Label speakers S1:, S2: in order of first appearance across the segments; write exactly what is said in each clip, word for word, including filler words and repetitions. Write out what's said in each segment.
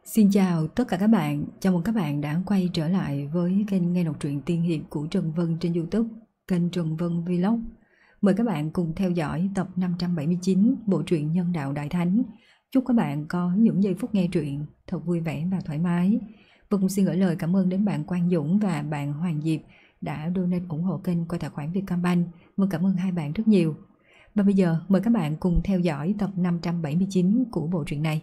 S1: Xin chào tất cả các bạn, chào mừng các bạn đã quay trở lại với kênh nghe đọc truyện tiên hiệp của Trần Vân trên YouTube, kênh Trần Vân Vlog. Mời các bạn cùng theo dõi tập năm trăm bảy mươi chín bộ truyện Nhân Đạo Đại Thánh. Chúc các bạn có những giây phút nghe truyện thật vui vẻ và thoải mái. Và cũng xin gửi lời cảm ơn đến bạn Quang Dũng và bạn Hoàng Diệp đã donate ủng hộ kênh qua tài khoản Vietcombank. Vâng, cảm ơn hai bạn rất nhiều. Và bây giờ mời các bạn cùng theo dõi tập năm trăm bảy mươi chín của bộ truyện này.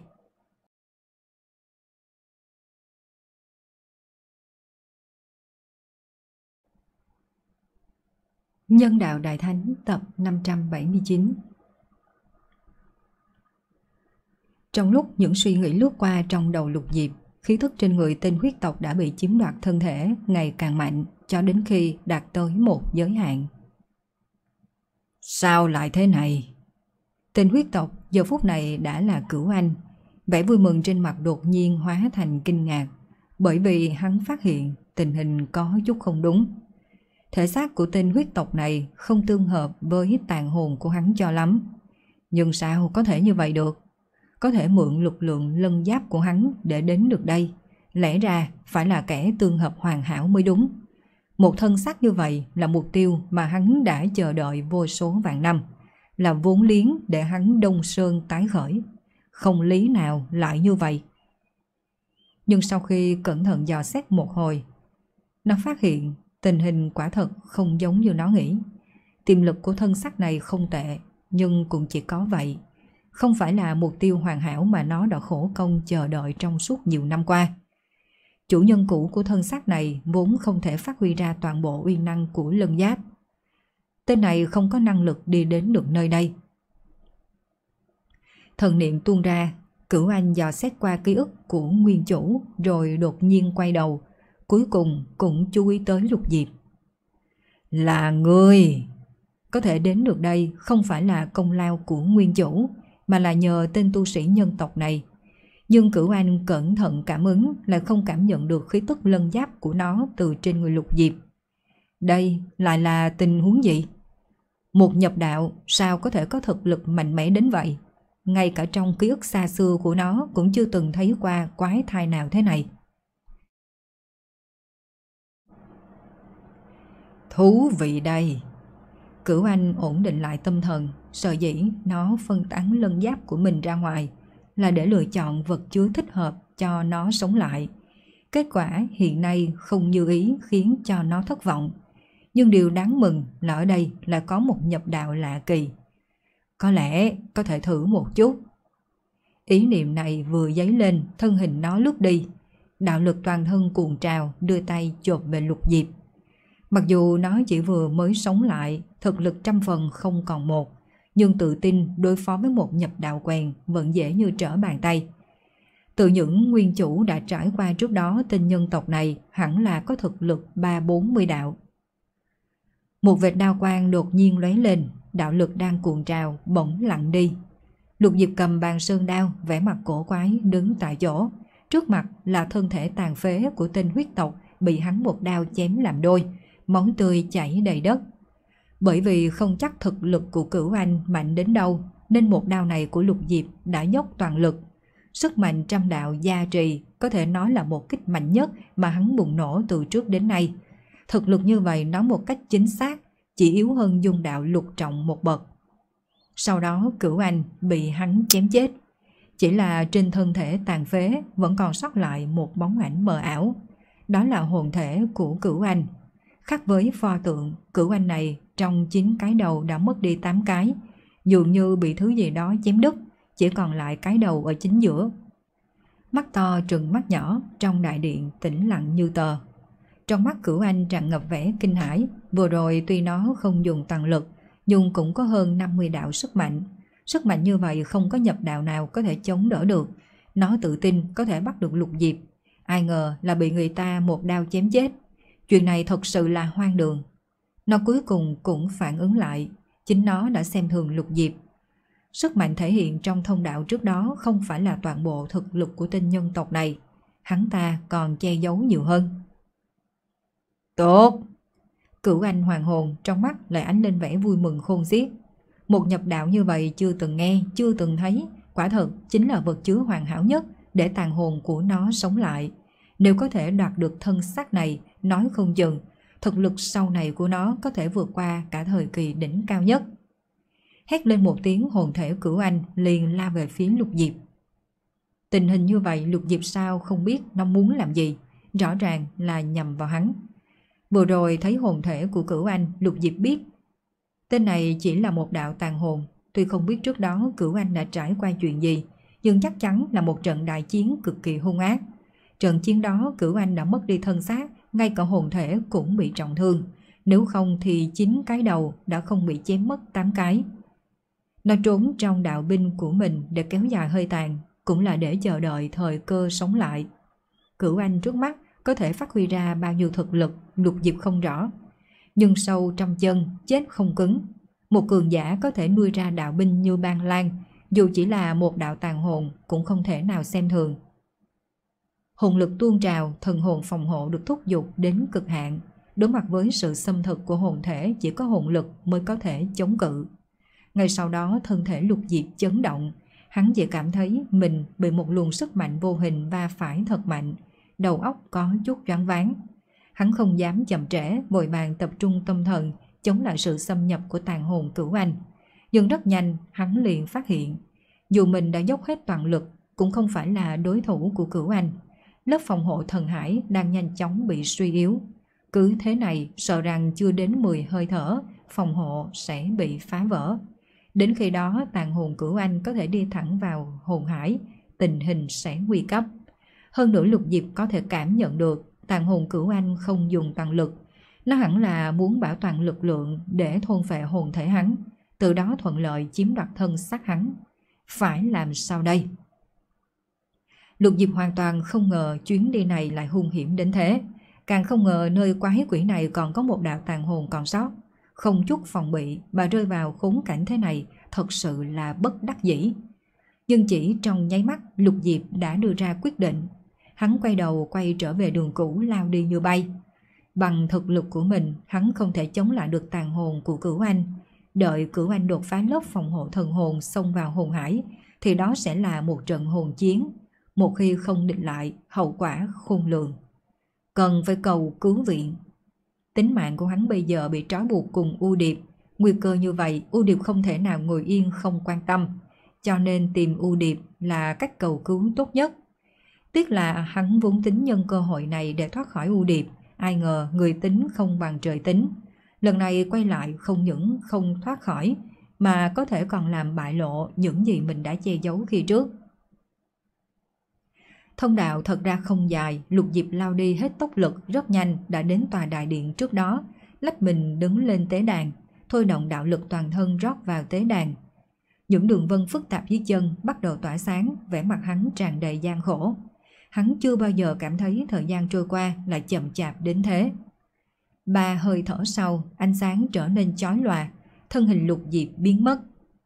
S1: Nhân Đạo Đại Thánh tập năm trăm bảy mươi chín. Trong lúc những suy nghĩ lướt qua trong đầu Lục Diệp, khí thức trên người tên huyết tộc đã bị chiếm đoạt thân thể ngày càng mạnh cho đến khi đạt tới một giới hạn. Sao lại thế này? Tên huyết tộc giờ phút này đã là Cửu Anh, vẻ vui mừng trên mặt đột nhiên hóa thành kinh ngạc, bởi vì hắn phát hiện tình hình có chút không đúng. Thể xác của tên huyết tộc này không tương hợp với tàn hồn của hắn cho lắm. Nhưng sao có thể như vậy được? Có thể mượn lực lượng lân giáp của hắn để đến được đây, lẽ ra phải là kẻ tương hợp hoàn hảo mới đúng. Một thân xác như vậy là mục tiêu mà hắn đã chờ đợi vô số vạn năm, là vốn liếng để hắn Đông Sơn tái khởi. Không lý nào lại như vậy. Nhưng sau khi cẩn thận dò xét một hồi, nó phát hiện tình hình quả thật không giống như nó nghĩ. Tiềm lực của thân xác này không tệ, nhưng cũng chỉ có vậy. Không phải là mục tiêu hoàn hảo mà nó đã khổ công chờ đợi trong suốt nhiều năm qua. Chủ nhân cũ của thân xác này vốn không thể phát huy ra toàn bộ uy năng của lân giáp. Tên này không có năng lực đi đến được nơi đây. Thần niệm tuôn ra, Cửu Anh dò xét qua ký ức của nguyên chủ rồi đột nhiên quay đầu, cuối cùng cũng chú ý tới Lục Diệp. Là ngươi! Có thể đến được đây không phải là công lao của nguyên chủ, mà là nhờ tên tu sĩ nhân tộc này. Nhưng Cửu Anh cẩn thận cảm ứng lại không cảm nhận được khí tức lân giáp của nó từ trên người Lục Diệp. Đây lại là tình huống gì? Một nhập đạo sao có thể có thực lực mạnh mẽ đến vậy? Ngay cả trong ký ức xa xưa của nó cũng chưa từng thấy qua quái thai nào thế này. Thú vị đây. Cửu Anh ổn định lại tâm thần, sợ dĩ nó phân tán lân giáp của mình ra ngoài là để lựa chọn vật chứa thích hợp cho nó sống lại. Kết quả hiện nay không như ý khiến cho nó thất vọng. Nhưng điều đáng mừng là ở đây là có một nhập đạo lạ kỳ. Có lẽ có thể thử một chút. Ý niệm này vừa dấy lên, thân hình nó lướt đi. Đạo lực toàn thân cuồn trào, đưa tay chộp về Lục Diệp. Mặc dù nó chỉ vừa mới sống lại, thực lực trăm phần không còn một, nhưng tự tin đối phó với một nhập đạo quèn vẫn dễ như trở bàn tay. Từ những nguyên chủ đã trải qua trước đó, tên nhân tộc này hẳn là có thực lực ba bốn mươi đạo. Một vệt đao quang đột nhiên lóe lên, đạo lực đang cuồn trào bỗng lặng đi. Lục Diệp cầm bàn sơn đao, vẻ mặt cổ quái đứng tại chỗ. Trước mặt là thân thể tàn phế của tên huyết tộc bị hắn một đao chém làm đôi, máu tươi chảy đầy đất. Bởi vì không chắc thực lực của Cửu Anh mạnh đến đâu, nên một đao này của Lục Diệp đã dốc toàn lực. Sức mạnh trăm đạo gia trì có thể nói là một kích mạnh nhất mà hắn bùng nổ từ trước đến nay. Thực lực như vậy nói một cách chính xác chỉ yếu hơn dung đạo lục trọng một bậc. Sau đó Cửu Anh bị hắn chém chết. Chỉ là trên thân thể tàn phế vẫn còn sót lại một bóng ảnh mờ ảo. Đó là hồn thể của Cửu Anh. Khác với pho tượng, Cửu Anh này trong chín cái đầu đã mất đi tám cái, dường như bị thứ gì đó chém đứt, chỉ còn lại cái đầu ở chính giữa. Mắt to trừng mắt nhỏ, trong đại điện tĩnh lặng như tờ. Trong mắt Cửu Anh tràn ngập vẻ kinh hãi. Vừa rồi tuy nó không dùng toàn lực, nhưng cũng có hơn năm mươi đạo sức mạnh. Sức mạnh như vậy không có nhập đạo nào có thể chống đỡ được. Nó tự tin có thể bắt được Lục Diệp, ai ngờ là bị người ta một đao chém chết. Chuyện này thật sự là hoang đường. Nó cuối cùng cũng phản ứng lại, chính nó đã xem thường Lục Diệp. Sức mạnh thể hiện trong thông đạo trước đó không phải là toàn bộ thực lực của tên nhân tộc này. Hắn ta còn che giấu nhiều hơn. Tốt! Cửu Anh hoàng hồn, trong mắt lại ánh lên vẻ vui mừng khôn xiết. Một nhập đạo như vậy chưa từng nghe, chưa từng thấy, quả thật chính là vật chứa hoàn hảo nhất để tàn hồn của nó sống lại. Nếu có thể đoạt được thân xác này, nói không chừng thực lực sau này của nó có thể vượt qua cả thời kỳ đỉnh cao nhất. Hét lên một tiếng, hồn thể Cửu Anh liền la về phía Lục Diệp. Tình hình như vậy, Lục Diệp sao không biết nó muốn làm gì, rõ ràng là nhằm vào hắn. Vừa rồi thấy hồn thể của Cửu Anh, Lục Diệp biết tên này chỉ là một đạo tàn hồn. Tuy không biết trước đó Cửu Anh đã trải qua chuyện gì, nhưng chắc chắn là một trận đại chiến cực kỳ hung ác. Trận chiến đó Cửu Anh đã mất đi thân xác, ngay cả hồn thể cũng bị trọng thương. Nếu không thì chín cái đầu đã không bị chém mất tám cái. Nó trốn trong đạo binh của mình để kéo dài hơi tàn, cũng là để chờ đợi thời cơ sống lại. Cửu Anh trước mắt có thể phát huy ra bao nhiêu thực lực, Lục Diệp không rõ. Nhưng sâu trong chân, chết không cứng. Một cường giả có thể nuôi ra đạo binh như Ban Lan, dù chỉ là một đạo tàn hồn cũng không thể nào xem thường. Hồn lực tuôn trào, thần hồn phòng hộ được thúc giục đến cực hạn. Đối mặt với sự xâm thực của hồn thể, chỉ có hồn lực mới có thể chống cự. Ngay sau đó thân thể Lục Diệp chấn động. Hắn chỉ cảm thấy mình bị một luồng sức mạnh vô hình va phải thật mạnh. Đầu óc có chút choáng váng. Hắn không dám chậm trễ, vội vàng tập trung tâm thần chống lại sự xâm nhập của tàn hồn Cửu Anh. Nhưng rất nhanh hắn liền phát hiện, dù mình đã dốc hết toàn lực cũng không phải là đối thủ của Cửu Anh. Lớp phòng hộ thần hải đang nhanh chóng bị suy yếu. Cứ thế này sợ rằng chưa đến mười hơi thở phòng hộ sẽ bị phá vỡ. Đến khi đó tàn hồn Cửu Anh có thể đi thẳng vào hồn hải, tình hình sẽ nguy cấp. Hơn nữa Lục Diệp có thể cảm nhận được tàn hồn Cửu Anh không dùng toàn lực. Nó hẳn là muốn bảo toàn lực lượng để thôn phệ hồn thể hắn, từ đó thuận lợi chiếm đoạt thân xác hắn. Phải làm sao đây? Lục Diệp hoàn toàn không ngờ chuyến đi này lại hung hiểm đến thế. Càng không ngờ nơi quái quỷ này còn có một đạo tàn hồn còn sót. Không chút phòng bị mà rơi vào khốn cảnh thế này thật sự là bất đắc dĩ. Nhưng chỉ trong nháy mắt Lục Diệp đã đưa ra quyết định. Hắn quay đầu quay trở về đường cũ, lao đi như bay. Bằng thực lực của mình hắn không thể chống lại được tàn hồn của Cửu Anh. Đợi Cửu Anh đột phá lớp phòng hộ thần hồn xông vào hồn hải thì đó sẽ là một trận hồn chiến. Một khi không địch lại, hậu quả khôn lường. Cần phải cầu cứu viện. Tính mạng của hắn bây giờ bị trói buộc cùng U Điệp. Nguy cơ như vậy U Điệp không thể nào ngồi yên không quan tâm. Cho nên tìm U Điệp là cách cầu cứu tốt nhất. Tiếc là hắn vốn tính nhân cơ hội này để thoát khỏi U Điệp. Ai ngờ người tính không bằng trời tính. Lần này quay lại không những không thoát khỏi mà có thể còn làm bại lộ những gì mình đã che giấu khi trước. Thông đạo thật ra không dài, Lục Diệp lao đi hết tốc lực rất nhanh đã đến tòa đại điện trước đó, lách mình đứng lên tế đàn, thôi động đạo lực toàn thân rót vào tế đàn. Những đường vân phức tạp dưới chân bắt đầu tỏa sáng, vẻ mặt hắn tràn đầy gian khổ. Hắn chưa bao giờ cảm thấy thời gian trôi qua lại chậm chạp đến thế. Ba hơi thở sau, ánh sáng trở nên chói lòa, thân hình Lục Diệp biến mất.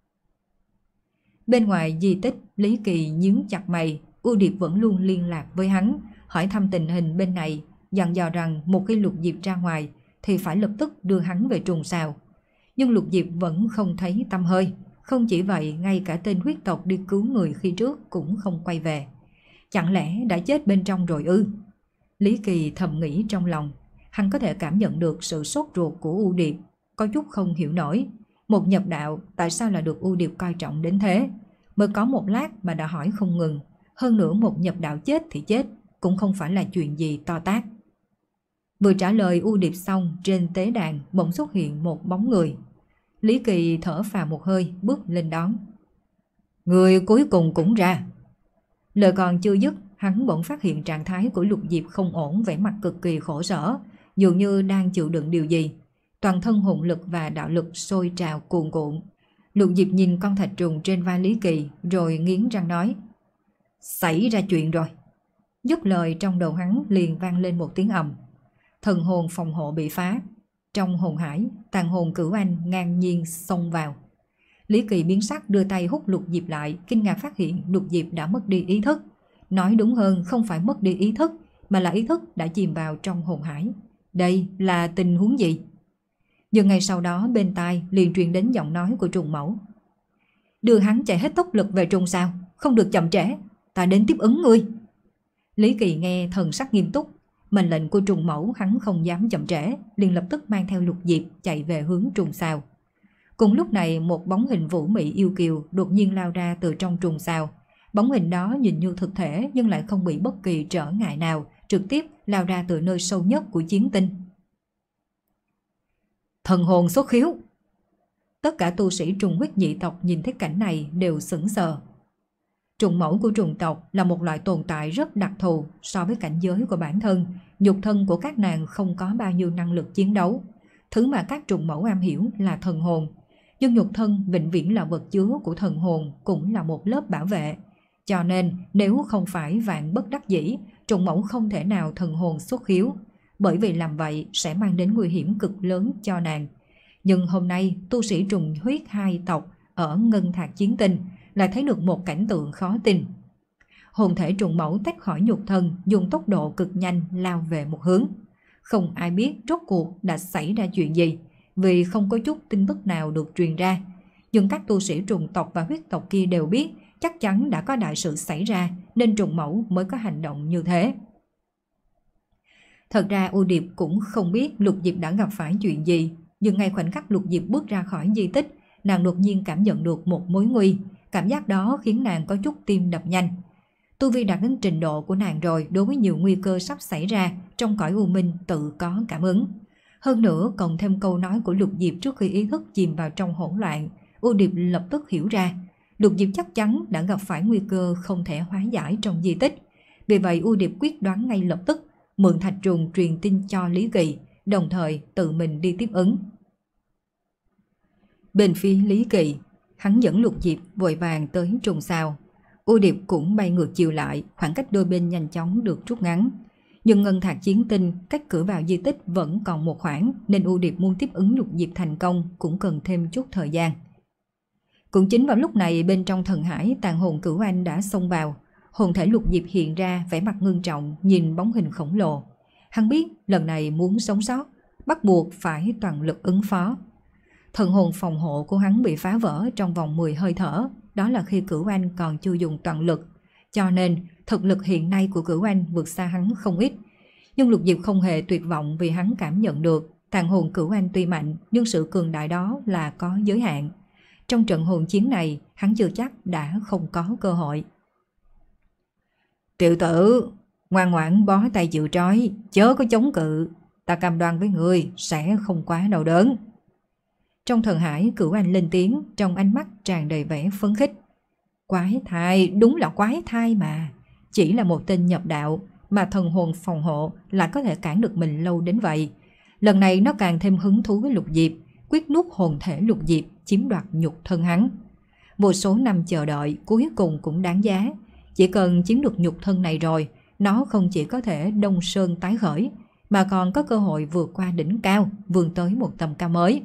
S1: Bên ngoài di tích, Lý Kỳ nhíu chặt mày. U Điệp vẫn luôn liên lạc với hắn, hỏi thăm tình hình bên này, dặn dò rằng một khi Lục Diệp ra ngoài thì phải lập tức đưa hắn về trùng sào. Nhưng Lục Diệp vẫn không thấy tăm hơi. Không chỉ vậy, ngay cả tên huyết tộc đi cứu người khi trước cũng không quay về. Chẳng lẽ đã chết bên trong rồi ư? Lý Kỳ thầm nghĩ trong lòng. Hắn có thể cảm nhận được sự sốt ruột của U Điệp, có chút không hiểu nổi. Một nhập đạo tại sao là được U Điệp coi trọng đến thế? Mới có một lát mà đã hỏi không ngừng. Hơn nữa một nhập đạo chết thì chết, cũng không phải là chuyện gì to tát. Vừa trả lời U Điệp xong, trên tế đàn bỗng xuất hiện một bóng người. Lý Kỳ thở phào một hơi, bước lên đón. Người cuối cùng cũng ra. Lời còn chưa dứt, hắn bỗng phát hiện trạng thái của Lục Diệp không ổn, vẻ mặt cực kỳ khổ sở, dường như đang chịu đựng điều gì. Toàn thân hồn lực và đạo lực sôi trào cuồn cuộn. Lục Diệp nhìn con thạch trùng trên vai Lý Kỳ, rồi nghiến răng nói: Xảy ra chuyện rồi. Dứt lời trong đầu hắn liền vang lên một tiếng ầm. Thần hồn phòng hộ bị phá. Trong hồn hải, tàn hồn Cửu Anh ngang nhiên xông vào. Lý Kỳ biến sắc đưa tay hút Lục Diệp lại, kinh ngạc phát hiện Lục Diệp đã mất đi ý thức. Nói đúng hơn không phải mất đi ý thức, mà là ý thức đã chìm vào trong hồn hải. Đây là tình huống gì? Nhưng ngay sau đó bên tai liền truyền đến giọng nói của trùng mẫu. Đưa hắn chạy hết tốc lực về trùng sao, không được chậm trễ. ta đến tiếp ứng ngươi. Lý Kỳ nghe thần sắc nghiêm túc, mệnh lệnh của trùng mẫu hắn không dám chậm trễ, liền lập tức mang theo Lục Diệp chạy về hướng trùng sao. Cùng lúc này một bóng hình vũ mị yêu kiều đột nhiên lao ra từ trong trùng sao. Bóng hình đó nhìn như thực thể nhưng lại không bị bất kỳ trở ngại nào, trực tiếp lao ra từ nơi sâu nhất của chiến tinh. Thần hồn xuất khiếu. Tất cả tu sĩ trùng huyết nhị tộc nhìn thấy cảnh này đều sững sờ. Trùng mẫu của trùng tộc là một loại tồn tại rất đặc thù. So với cảnh giới của bản thân, nhục thân của các nàng không có bao nhiêu năng lực chiến đấu. Thứ mà các trùng mẫu am hiểu là thần hồn. Nhưng nhục thân vĩnh viễn là vật chứa của thần hồn, cũng là một lớp bảo vệ. Cho nên nếu không phải vạn bất đắc dĩ, trùng mẫu không thể nào thần hồn xuất khiếu, bởi vì làm vậy sẽ mang đến nguy hiểm cực lớn cho nàng. Nhưng hôm nay tu sĩ trùng huyết hai tộc ở Ngân Thạc Chiến Tinh lại thấy được một cảnh tượng khó tin. Hồn thể trùng mẫu tách khỏi nhục thân, dùng tốc độ cực nhanh lao về một hướng. Không ai biết rốt cuộc đã xảy ra chuyện gì, vì không có chút tin tức nào được truyền ra. Nhưng các tu sĩ trùng tộc và huyết tộc kia đều biết chắc chắn đã có đại sự xảy ra, nên trùng mẫu mới có hành động như thế. Thật ra U Điệp cũng không biết Lục Diệp đã gặp phải chuyện gì, nhưng ngay khoảnh khắc Lục Diệp bước ra khỏi di tích, nàng đột nhiên cảm nhận được một mối nguy. Cảm giác đó khiến nàng có chút tim đập nhanh. Tu vi đạt đến trình độ của nàng rồi, đối với nhiều nguy cơ sắp xảy ra trong cõi u minh tự có cảm ứng. Hơn nữa còn thêm câu nói của Lục Diệp trước khi ý thức chìm vào trong hỗn loạn, U Điệp lập tức hiểu ra Lục Diệp chắc chắn đã gặp phải nguy cơ không thể hóa giải trong di tích. Vì vậy U Điệp quyết đoán ngay lập tức mượn thạch trùng truyền tin cho Lý Kỳ, đồng thời tự mình đi tiếp ứng. Bên phía Lý Kỳ, hắn dẫn Lục Diệp vội vàng tới trùng sao. U Điệp cũng bay ngược chiều lại, khoảng cách đôi bên nhanh chóng được rút ngắn. Nhưng Ngân Thạc Chiến Tinh cách cửa vào di tích vẫn còn một khoảng, nên U Điệp muốn tiếp ứng Lục Diệp thành công cũng cần thêm chút thời gian. Cũng chính vào lúc này, bên trong thần hải, tàn hồn Cửu Anh đã xông vào. Hồn thể Lục Diệp hiện ra vẻ mặt ngưng trọng, nhìn bóng hình khổng lồ. Hắn biết lần này muốn sống sót, bắt buộc phải toàn lực ứng phó. Thần hồn phòng hộ của hắn bị phá vỡ trong vòng mười hơi thở, đó là khi Cửu Anh còn chưa dùng toàn lực. Cho nên thực lực hiện nay của Cửu Anh vượt xa hắn không ít. Nhưng Lục Diệp không hề tuyệt vọng, vì hắn cảm nhận được tàn hồn Cửu Anh tuy mạnh, nhưng sự cường đại đó là có giới hạn. Trong trận hồn chiến này, hắn chưa chắc đã không có cơ hội. Tiểu tử, ngoan ngoãn bó tay chịu trói, chớ có chống cự. Ta cam đoan với người sẽ không quá đau đớn. Trong thần hải, Cửu Anh lên tiếng, trong ánh mắt tràn đầy vẻ phấn khích. Quái thai, đúng là quái thai mà. Chỉ là một tên nhập đạo mà thần hồn phòng hộ lại có thể cản được mình lâu đến vậy. Lần này nó càng thêm hứng thú với Lục Diệp, quyết nuốt hồn thể Lục Diệp, chiếm đoạt nhục thân hắn. Vô số năm chờ đợi cuối cùng cũng đáng giá. Chỉ cần chiếm được nhục thân này rồi, nó không chỉ có thể đông sơn tái khởi, mà còn có cơ hội vượt qua đỉnh cao, vươn tới một tầm cao mới.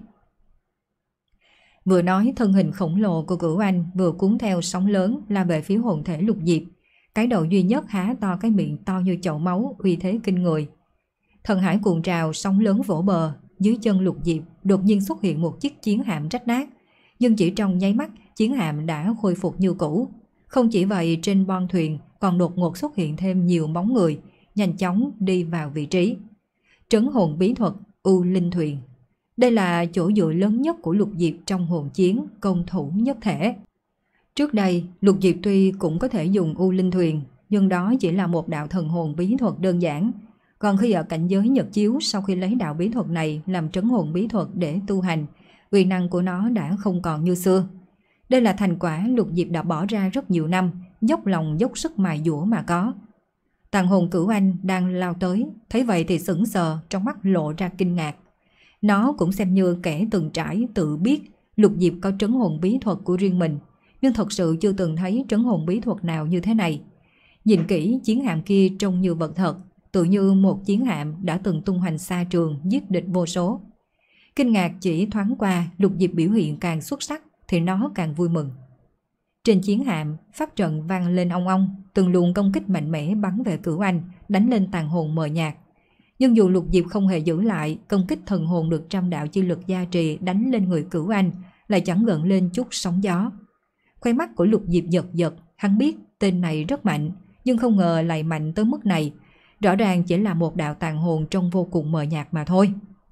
S1: Vừa nói, thân hình khổng lồ của Cửu Anh vừa cuốn theo sóng lớn la về phía hồn thể Lục Diệp. Cái đầu duy nhất há to cái miệng to như chậu máu, uy thế kinh người. Thần hải cuộn trào, sóng lớn vỗ bờ. Dưới chân Lục Diệp đột nhiên xuất hiện một chiếc chiến hạm rách nát, nhưng chỉ trong nháy mắt chiến hạm đã khôi phục như cũ. Không chỉ vậy, trên bon thuyền còn đột ngột xuất hiện thêm nhiều bóng người, nhanh chóng đi vào vị trí. Trấn hồn bí thuật U Linh Thuyền. Đây là chỗ dựa lớn nhất của Lục Diệp trong hồn chiến, công thủ nhất thể. Trước đây, Lục Diệp tuy cũng có thể dùng U Linh Thuyền, nhưng đó chỉ là một đạo thần hồn bí thuật đơn giản. Còn khi ở cảnh giới Nhật Chiếu, sau khi lấy đạo bí thuật này làm trấn hồn bí thuật để tu hành, uy năng của nó đã không còn như xưa. Đây là thành quả Lục Diệp đã bỏ ra rất nhiều năm, dốc lòng dốc sức mài dũa mà có. Tàn hồn Cửu Anh đang lao tới, thấy vậy thì sững sờ, trong mắt lộ ra kinh ngạc. Nó cũng xem như kẻ từng trải, tự biết Lục Diệp có trấn hồn bí thuật của riêng mình, nhưng thật sự chưa từng thấy trấn hồn bí thuật nào như thế này. Nhìn kỹ, chiến hạm kia trông như vật thật, tự như một chiến hạm đã từng tung hoành xa trường, giết địch vô số. Kinh ngạc chỉ thoáng qua, Lục Diệp biểu hiện càng xuất sắc thì nó càng vui mừng. Trên chiến hạm, pháp trận vang lên ong ong, từng luồng công kích mạnh mẽ bắn về Cửu Anh, đánh lên tàn hồn mờ nhạt. Nhưng dù Lục Diệp không hề giữ lại, công kích thần hồn được trăm đạo chi lực gia trì đánh lên người Cửu Anh lại chẳng gợn lên chút sóng gió. Khóe mắt của Lục Diệp giật giật, Hắn biết tên này rất mạnh, nhưng không ngờ lại mạnh tới mức này. Rõ ràng chỉ là một đạo tàn hồn trông vô cùng mờ nhạt mà thôi.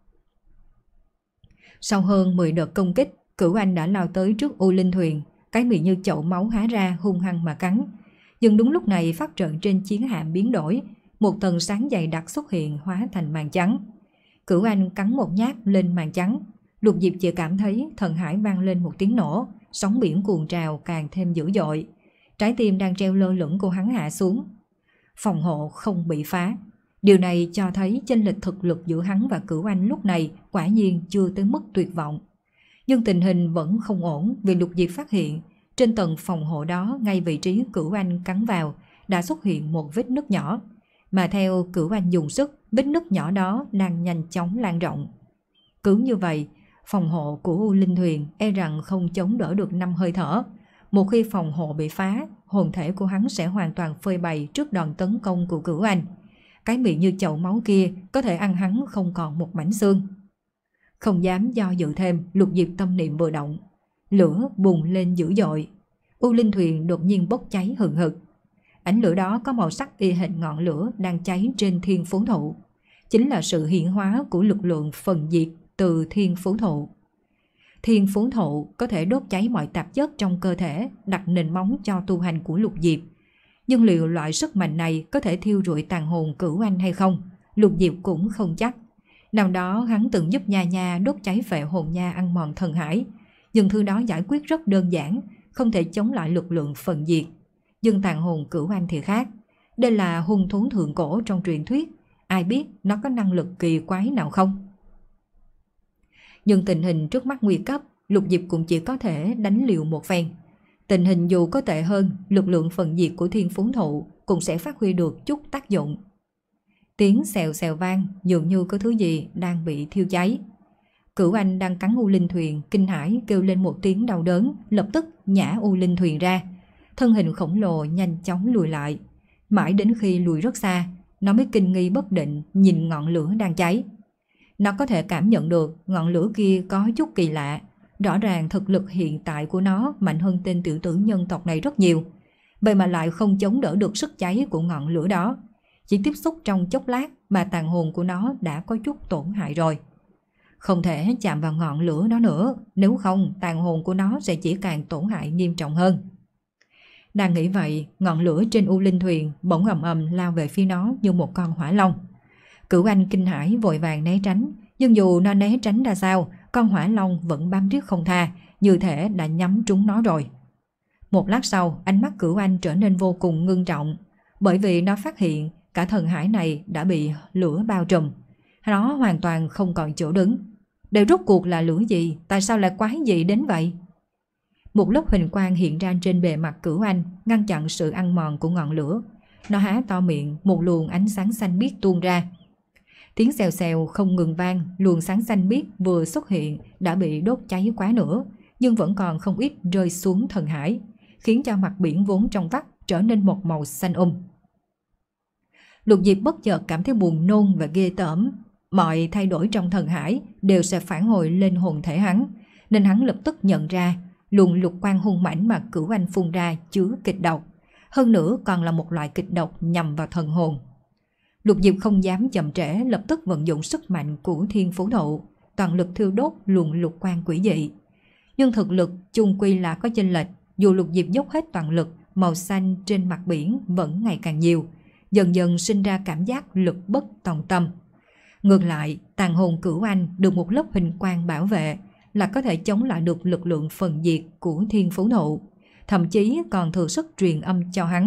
S1: Sau hơn mười đợt công kích, Cửu Anh đã lao tới trước U Linh Thuyền, cái miệng như chậu máu há ra hung hăng mà cắn. Nhưng đúng lúc này phát trận trên chiến hạm biến đổi, một tầng sáng dày đặc xuất hiện hóa thành màn trắng. Cửu Anh cắn một nhát lên màn trắng, Lục Diệp chỉ cảm thấy thần hải vang lên một tiếng nổ, sóng biển cuồn trào càng thêm dữ dội. Trái tim đang treo lơ lửng của hắn hạ xuống. Phòng hộ không bị phá. Điều này cho thấy chênh lệch thực lực giữa hắn và Cửu Anh lúc này quả nhiên chưa tới mức tuyệt vọng. Nhưng tình hình vẫn không ổn vì Lục Diệp phát hiện trên tầng phòng hộ đó, ngay vị trí Cửu Anh cắn vào, đã xuất hiện một vết nứt nhỏ. Mà theo Cửu Anh dùng sức, vết nứt nhỏ đó đang nhanh chóng lan rộng. Cứ như vậy, phòng hộ của U Linh Thuyền e rằng không chống đỡ được năm hơi thở. Một khi phòng hộ bị phá, hồn thể của hắn sẽ hoàn toàn phơi bày trước đòn tấn công của Cửu Anh. Cái miệng như chậu máu kia có thể ăn hắn không còn một mảnh xương. Không dám do dự thêm, Lục Diệp tâm niệm vừa động. Lửa bùng lên dữ dội. U Linh Thuyền đột nhiên bốc cháy hừng hực. Ánh lửa đó có màu sắc y hệt ngọn lửa đang cháy trên thiên phú thụ. Chính là sự hiện hóa của lực lượng phần diệt từ thiên phú thụ. Thiên phú thụ có thể đốt cháy mọi tạp chất trong cơ thể, đặt nền móng cho tu hành của Lục Diệp. Nhưng liệu loại sức mạnh này có thể thiêu rụi tàn hồn Cửu Anh hay không, Lục Diệp cũng không chắc. Năm đó hắn từng giúp Nha Nha đốt cháy phệ hồn nha ăn mòn thần hải, nhưng thứ đó giải quyết rất đơn giản, không thể chống lại lực lượng phần diệt. Nhưng tàn hồn Cửu Anh thì khác. Đây là hung thú thượng cổ trong truyền thuyết, ai biết nó có năng lực kỳ quái nào không? Nhưng tình hình trước mắt nguy cấp, Lục Diệp cũng chỉ có thể đánh liều một phen. Tình hình dù có tệ hơn, lực lượng phần diệt của thiên phú thụ cũng sẽ phát huy được chút tác dụng. Tiếng xèo xèo vang, dường như có thứ gì đang bị thiêu cháy. Cửu Anh đang cắn U Linh Thuyền, kinh hãi kêu lên một tiếng đau đớn, lập tức nhả U Linh Thuyền ra. Thân hình khổng lồ nhanh chóng lùi lại. Mãi đến khi lùi rất xa, nó mới kinh nghi bất định nhìn ngọn lửa đang cháy. Nó có thể cảm nhận được ngọn lửa kia có chút kỳ lạ. Rõ ràng thực lực hiện tại của nó mạnh hơn tên tiểu tử nhân tộc này rất nhiều. Vậy mà lại không chống đỡ được sức cháy của ngọn lửa đó. Chỉ tiếp xúc trong chốc lát mà tàn hồn của nó đã có chút tổn hại rồi. Không thể chạm vào ngọn lửa đó nữa, nếu không tàn hồn của nó sẽ chỉ càng tổn hại nghiêm trọng hơn. Đang nghĩ vậy, ngọn lửa trên U Linh Thuyền bỗng ầm ầm lao về phía nó như một con hỏa long. Cửu Anh kinh hãi vội vàng né tránh, nhưng dù nó né tránh ra sao, con hỏa long vẫn bám riết không tha, như thể đã nhắm trúng nó rồi. Một lát sau, ánh mắt Cửu Anh trở nên vô cùng ngưng trọng, bởi vì nó phát hiện cả thần hải này đã bị lửa bao trùm. Nó hoàn toàn không còn chỗ đứng. Đây rốt cuộc là lửa gì? Tại sao lại quái dị đến vậy? Một lớp huỳnh quang hiện ra trên bề mặt Cửu Anh, ngăn chặn sự ăn mòn của ngọn lửa. Nó há to miệng, một luồng ánh sáng xanh biếc tuôn ra. Tiếng xèo xèo không ngừng vang, luồng sáng xanh biếc vừa xuất hiện đã bị đốt cháy quá nữa, nhưng vẫn còn không ít rơi xuống thần hải, khiến cho mặt biển vốn trong vắt trở nên một màu xanh um. Lục Diệp bất chợt cảm thấy buồn nôn và ghê tởm. Mọi thay đổi trong thần hải đều sẽ phản hồi lên hồn thể hắn, nên hắn lập tức nhận ra luồng lục quang hung mãnh mà Cửu Anh phun ra chứa kịch độc, hơn nữa còn là một loại kịch độc nhằm vào thần hồn. Lục Diệp không dám chậm trễ, lập tức vận dụng sức mạnh của thiên phú thụ, toàn lực thiêu đốt luồng lục quang quỷ dị. Nhưng thực lực chung quy là có chênh lệch, dù Lục Diệp dốc hết toàn lực, màu xanh trên mặt biển vẫn ngày càng nhiều, dần dần sinh ra cảm giác lực bất tòng tâm. Ngược lại, tàn hồn Cửu Anh được một lớp huỳnh quang bảo vệ, là có thể chống lại được lực lượng phần diệt của thiên phú thụ, thậm chí còn thừa sức truyền âm cho hắn.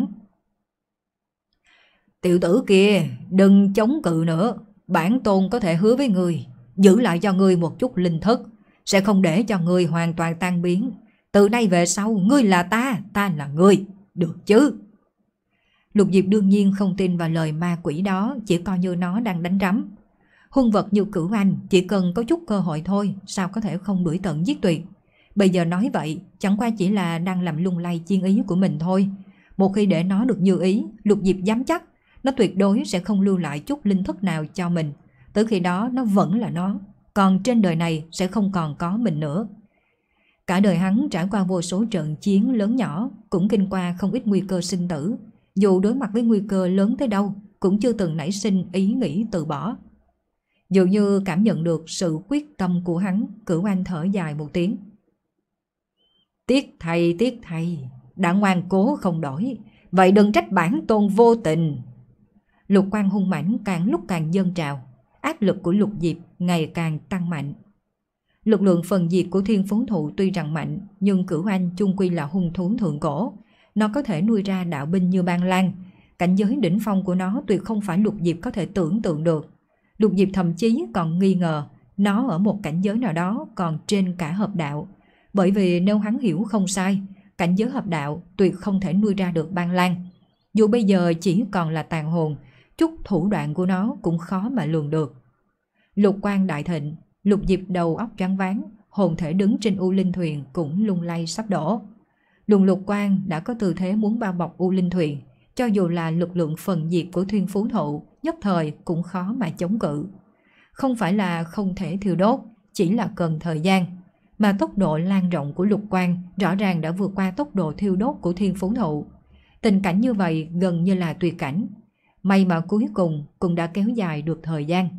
S1: Tiểu tử kia, đừng chống cự nữa, bản tôn có thể hứa với ngươi, giữ lại cho ngươi một chút linh thức, sẽ không để cho ngươi hoàn toàn tan biến. Từ nay về sau, ngươi là ta, ta là ngươi, được chứ? Lục Diệp đương nhiên không tin vào lời ma quỷ đó, chỉ coi như nó đang đánh rắm. Huân vật như Cửu Anh chỉ cần có chút cơ hội thôi, sao có thể không đuổi tận giết tuyệt. Bây giờ nói vậy chẳng qua chỉ là đang làm lung lay chiên ý của mình thôi. Một khi để nó được như ý, Lục Diệp dám chắc nó tuyệt đối sẽ không lưu lại chút linh thức nào cho mình. Tới khi đó nó vẫn là nó, còn trên đời này sẽ không còn có mình nữa. Cả đời hắn trải qua vô số trận chiến lớn nhỏ, cũng kinh qua không ít nguy cơ sinh tử. Dù đối mặt với nguy cơ lớn tới đâu, cũng chưa từng nảy sinh ý nghĩ từ bỏ. Dường như cảm nhận được sự quyết tâm của hắn, Cửu Anh thở dài một tiếng. Tiếc thầy, tiếc thầy, đã ngoan cố không đổi, vậy đừng trách bản tôn vô tình. Lục quang hung mãnh càng lúc càng dâng trào, áp lực của Lục Diệp ngày càng tăng mạnh. Lực lượng phần diệt của thiên phú thụ tuy rằng mạnh, nhưng Cửu Anh chung quy là hung thú thượng cổ. Nó có thể nuôi ra đạo binh như Ban Lan. Cảnh giới đỉnh phong của nó tuyệt không phải Lục Diệp có thể tưởng tượng được. Lục Diệp thậm chí còn nghi ngờ nó ở một cảnh giới nào đó còn trên cả hợp đạo. Bởi vì nếu hắn hiểu không sai, cảnh giới hợp đạo tuyệt không thể nuôi ra được Ban Lan. Dù bây giờ chỉ còn là tàn hồn, chút thủ đoạn của nó cũng khó mà lường được. Lục quang đại thịnh, Lục Diệp đầu óc choáng váng, hồn thể đứng trên U Linh Thuyền cũng lung lay sắp đổ. Luồng lục quang đã có tư thế muốn bao bọc U Linh Thuyền, cho dù là lực lượng phần diệt của thiên phú thụ, nhất thời cũng khó mà chống cự. Không phải là không thể thiêu đốt, chỉ là cần thời gian. Mà tốc độ lan rộng của lục quang rõ ràng đã vượt qua tốc độ thiêu đốt của thiên phú thụ. Tình cảnh như vậy gần như là tuyệt cảnh. May mà cuối cùng cũng đã kéo dài được thời gian.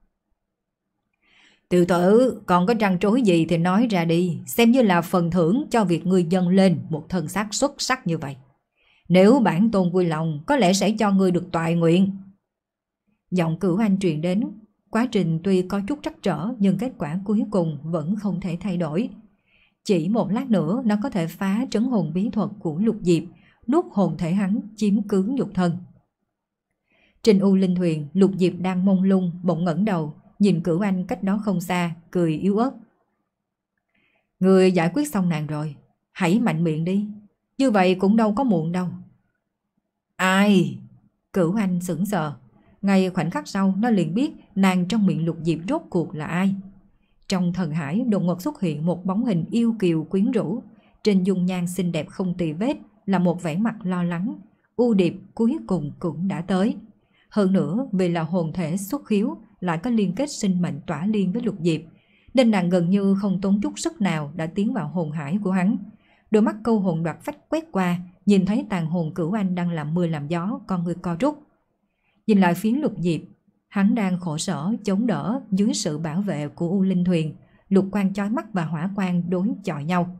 S1: Tiểu tử, còn có trăn trối gì thì nói ra đi, xem như là phần thưởng cho việc ngươi dâng lên một thân xác xuất sắc như vậy. Nếu bản tôn vui lòng, có lẽ sẽ cho ngươi được toại nguyện. Giọng Cửu Anh truyền đến. Quá trình tuy có chút trắc trở, nhưng kết quả cuối cùng vẫn không thể thay đổi. Chỉ một lát nữa nó có thể phá trấn hồn bí thuật của Lục Diệp, nuốt hồn thể hắn, chiếm cứ nhục thân. Trên U Linh Thuyền, Lục Diệp đang mông lung, bỗng ngẩng đầu, nhìn Cửu Anh cách đó không xa, cười yếu ớt. Người giải quyết xong nàng rồi, hãy mạnh miệng đi, như vậy cũng đâu có muộn đâu. Ai? Cửu Anh sững sờ. Ngay khoảnh khắc sau nó liền biết nàng trong miệng Lục Diệp rốt cuộc là ai. Trong thần hải đột ngột xuất hiện một bóng hình yêu kiều quyến rũ. Trên dung nhan xinh đẹp không tì vết là một vẻ mặt lo lắng. U Điệp cuối cùng cũng đã tới. Hơn nữa vì là hồn thể xuất khiếu, lại có liên kết sinh mệnh tỏa liên với Lục Diệp, nên nàng gần như không tốn chút sức nào đã tiến vào hồn hải của hắn. Đôi mắt câu hồn đoạt phách quét qua, nhìn thấy tàn hồn Cửu Anh đang làm mưa làm gió, con người co rút. Nhìn lại phía Lục Diệp, hắn đang khổ sở chống đỡ dưới sự bảo vệ của U Linh Thuyền. Lục quang chói mắt và hỏa quang đối chọi nhau.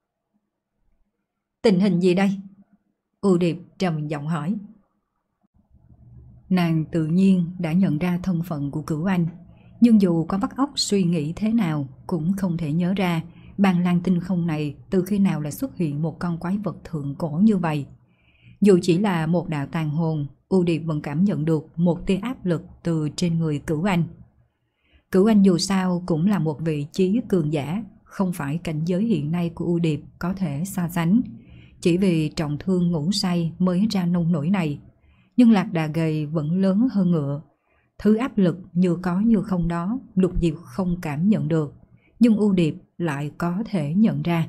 S1: Tình hình gì đây? U Điệp trầm giọng hỏi. Nàng tự nhiên đã nhận ra thân phận của Cửu Anh, nhưng dù có vắt óc suy nghĩ thế nào cũng không thể nhớ ra Ban Lan tinh không này từ khi nào lại xuất hiện một con quái vật thượng cổ như vậy. Dù chỉ là một đạo tàn hồn, U Điệp vẫn cảm nhận được một tia áp lực từ trên người Cửu Anh. Cửu Anh dù sao cũng là một vị trí cường giả, không phải cảnh giới hiện nay của U Điệp có thể so sánh. Chỉ vì trọng thương ngủ say mới ra nông nổi này. Nhưng lạc đà gầy vẫn lớn hơn ngựa. Thứ áp lực như có như không đó Lục Diệp không cảm nhận được, nhưng U Điệp lại có thể nhận ra.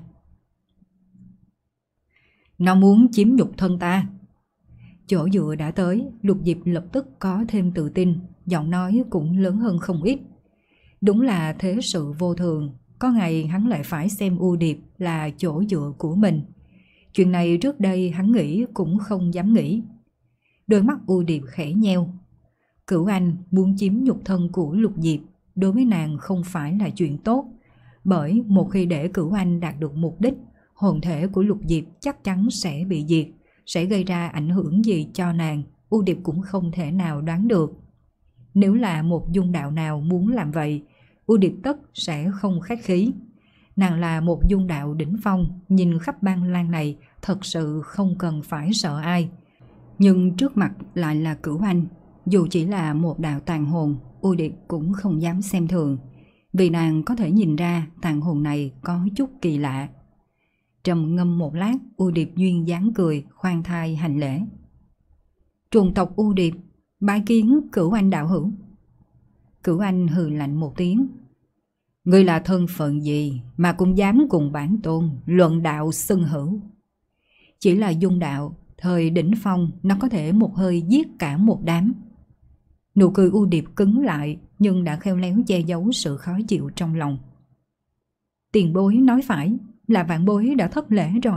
S1: Nó muốn chiếm nhục thân ta. Chỗ dựa đã tới, Lục Diệp lập tức có thêm tự tin, giọng nói cũng lớn hơn không ít. Đúng là thế sự vô thường, có ngày hắn lại phải xem U Điệp là chỗ dựa của mình. Chuyện này trước đây hắn nghĩ cũng không dám nghĩ. Đôi mắt U Điệp khẽ nheo. Cửu Anh muốn chiếm nhục thân của Lục Diệp đối với nàng không phải là chuyện tốt, bởi một khi để Cửu Anh đạt được mục đích, hồn thể của Lục Diệp chắc chắn sẽ bị diệt, sẽ gây ra ảnh hưởng gì cho nàng, U Điệp cũng không thể nào đoán được. Nếu là một dung đạo nào muốn làm vậy, U Điệp tất sẽ không khách khí. Nàng là một dung đạo đỉnh phong, nhìn khắp Ban Lan này thật sự không cần phải sợ ai. Nhưng trước mặt lại là Cửu Anh, dù chỉ là một đạo tàn hồn, U Điệp cũng không dám xem thường, vì nàng có thể nhìn ra tàn hồn này có chút kỳ lạ. Trầm ngâm một lát, U Điệp duyên dáng cười, khoan thai hành lễ. Trùng tộc U Điệp, bái kiến Cửu Anh đạo hữu. Cửu Anh hừ lạnh một tiếng. Ngươi là thân phận gì mà cũng dám cùng bản tôn luận đạo xưng hữu? Chỉ là dung đạo, thời đỉnh phong nó có thể một hơi giết cả một đám. Nụ cười U Điệp cứng lại, nhưng đã khéo léo che giấu sự khó chịu trong lòng. Tiền bối nói phải, là vạn bối đã thất lễ rồi.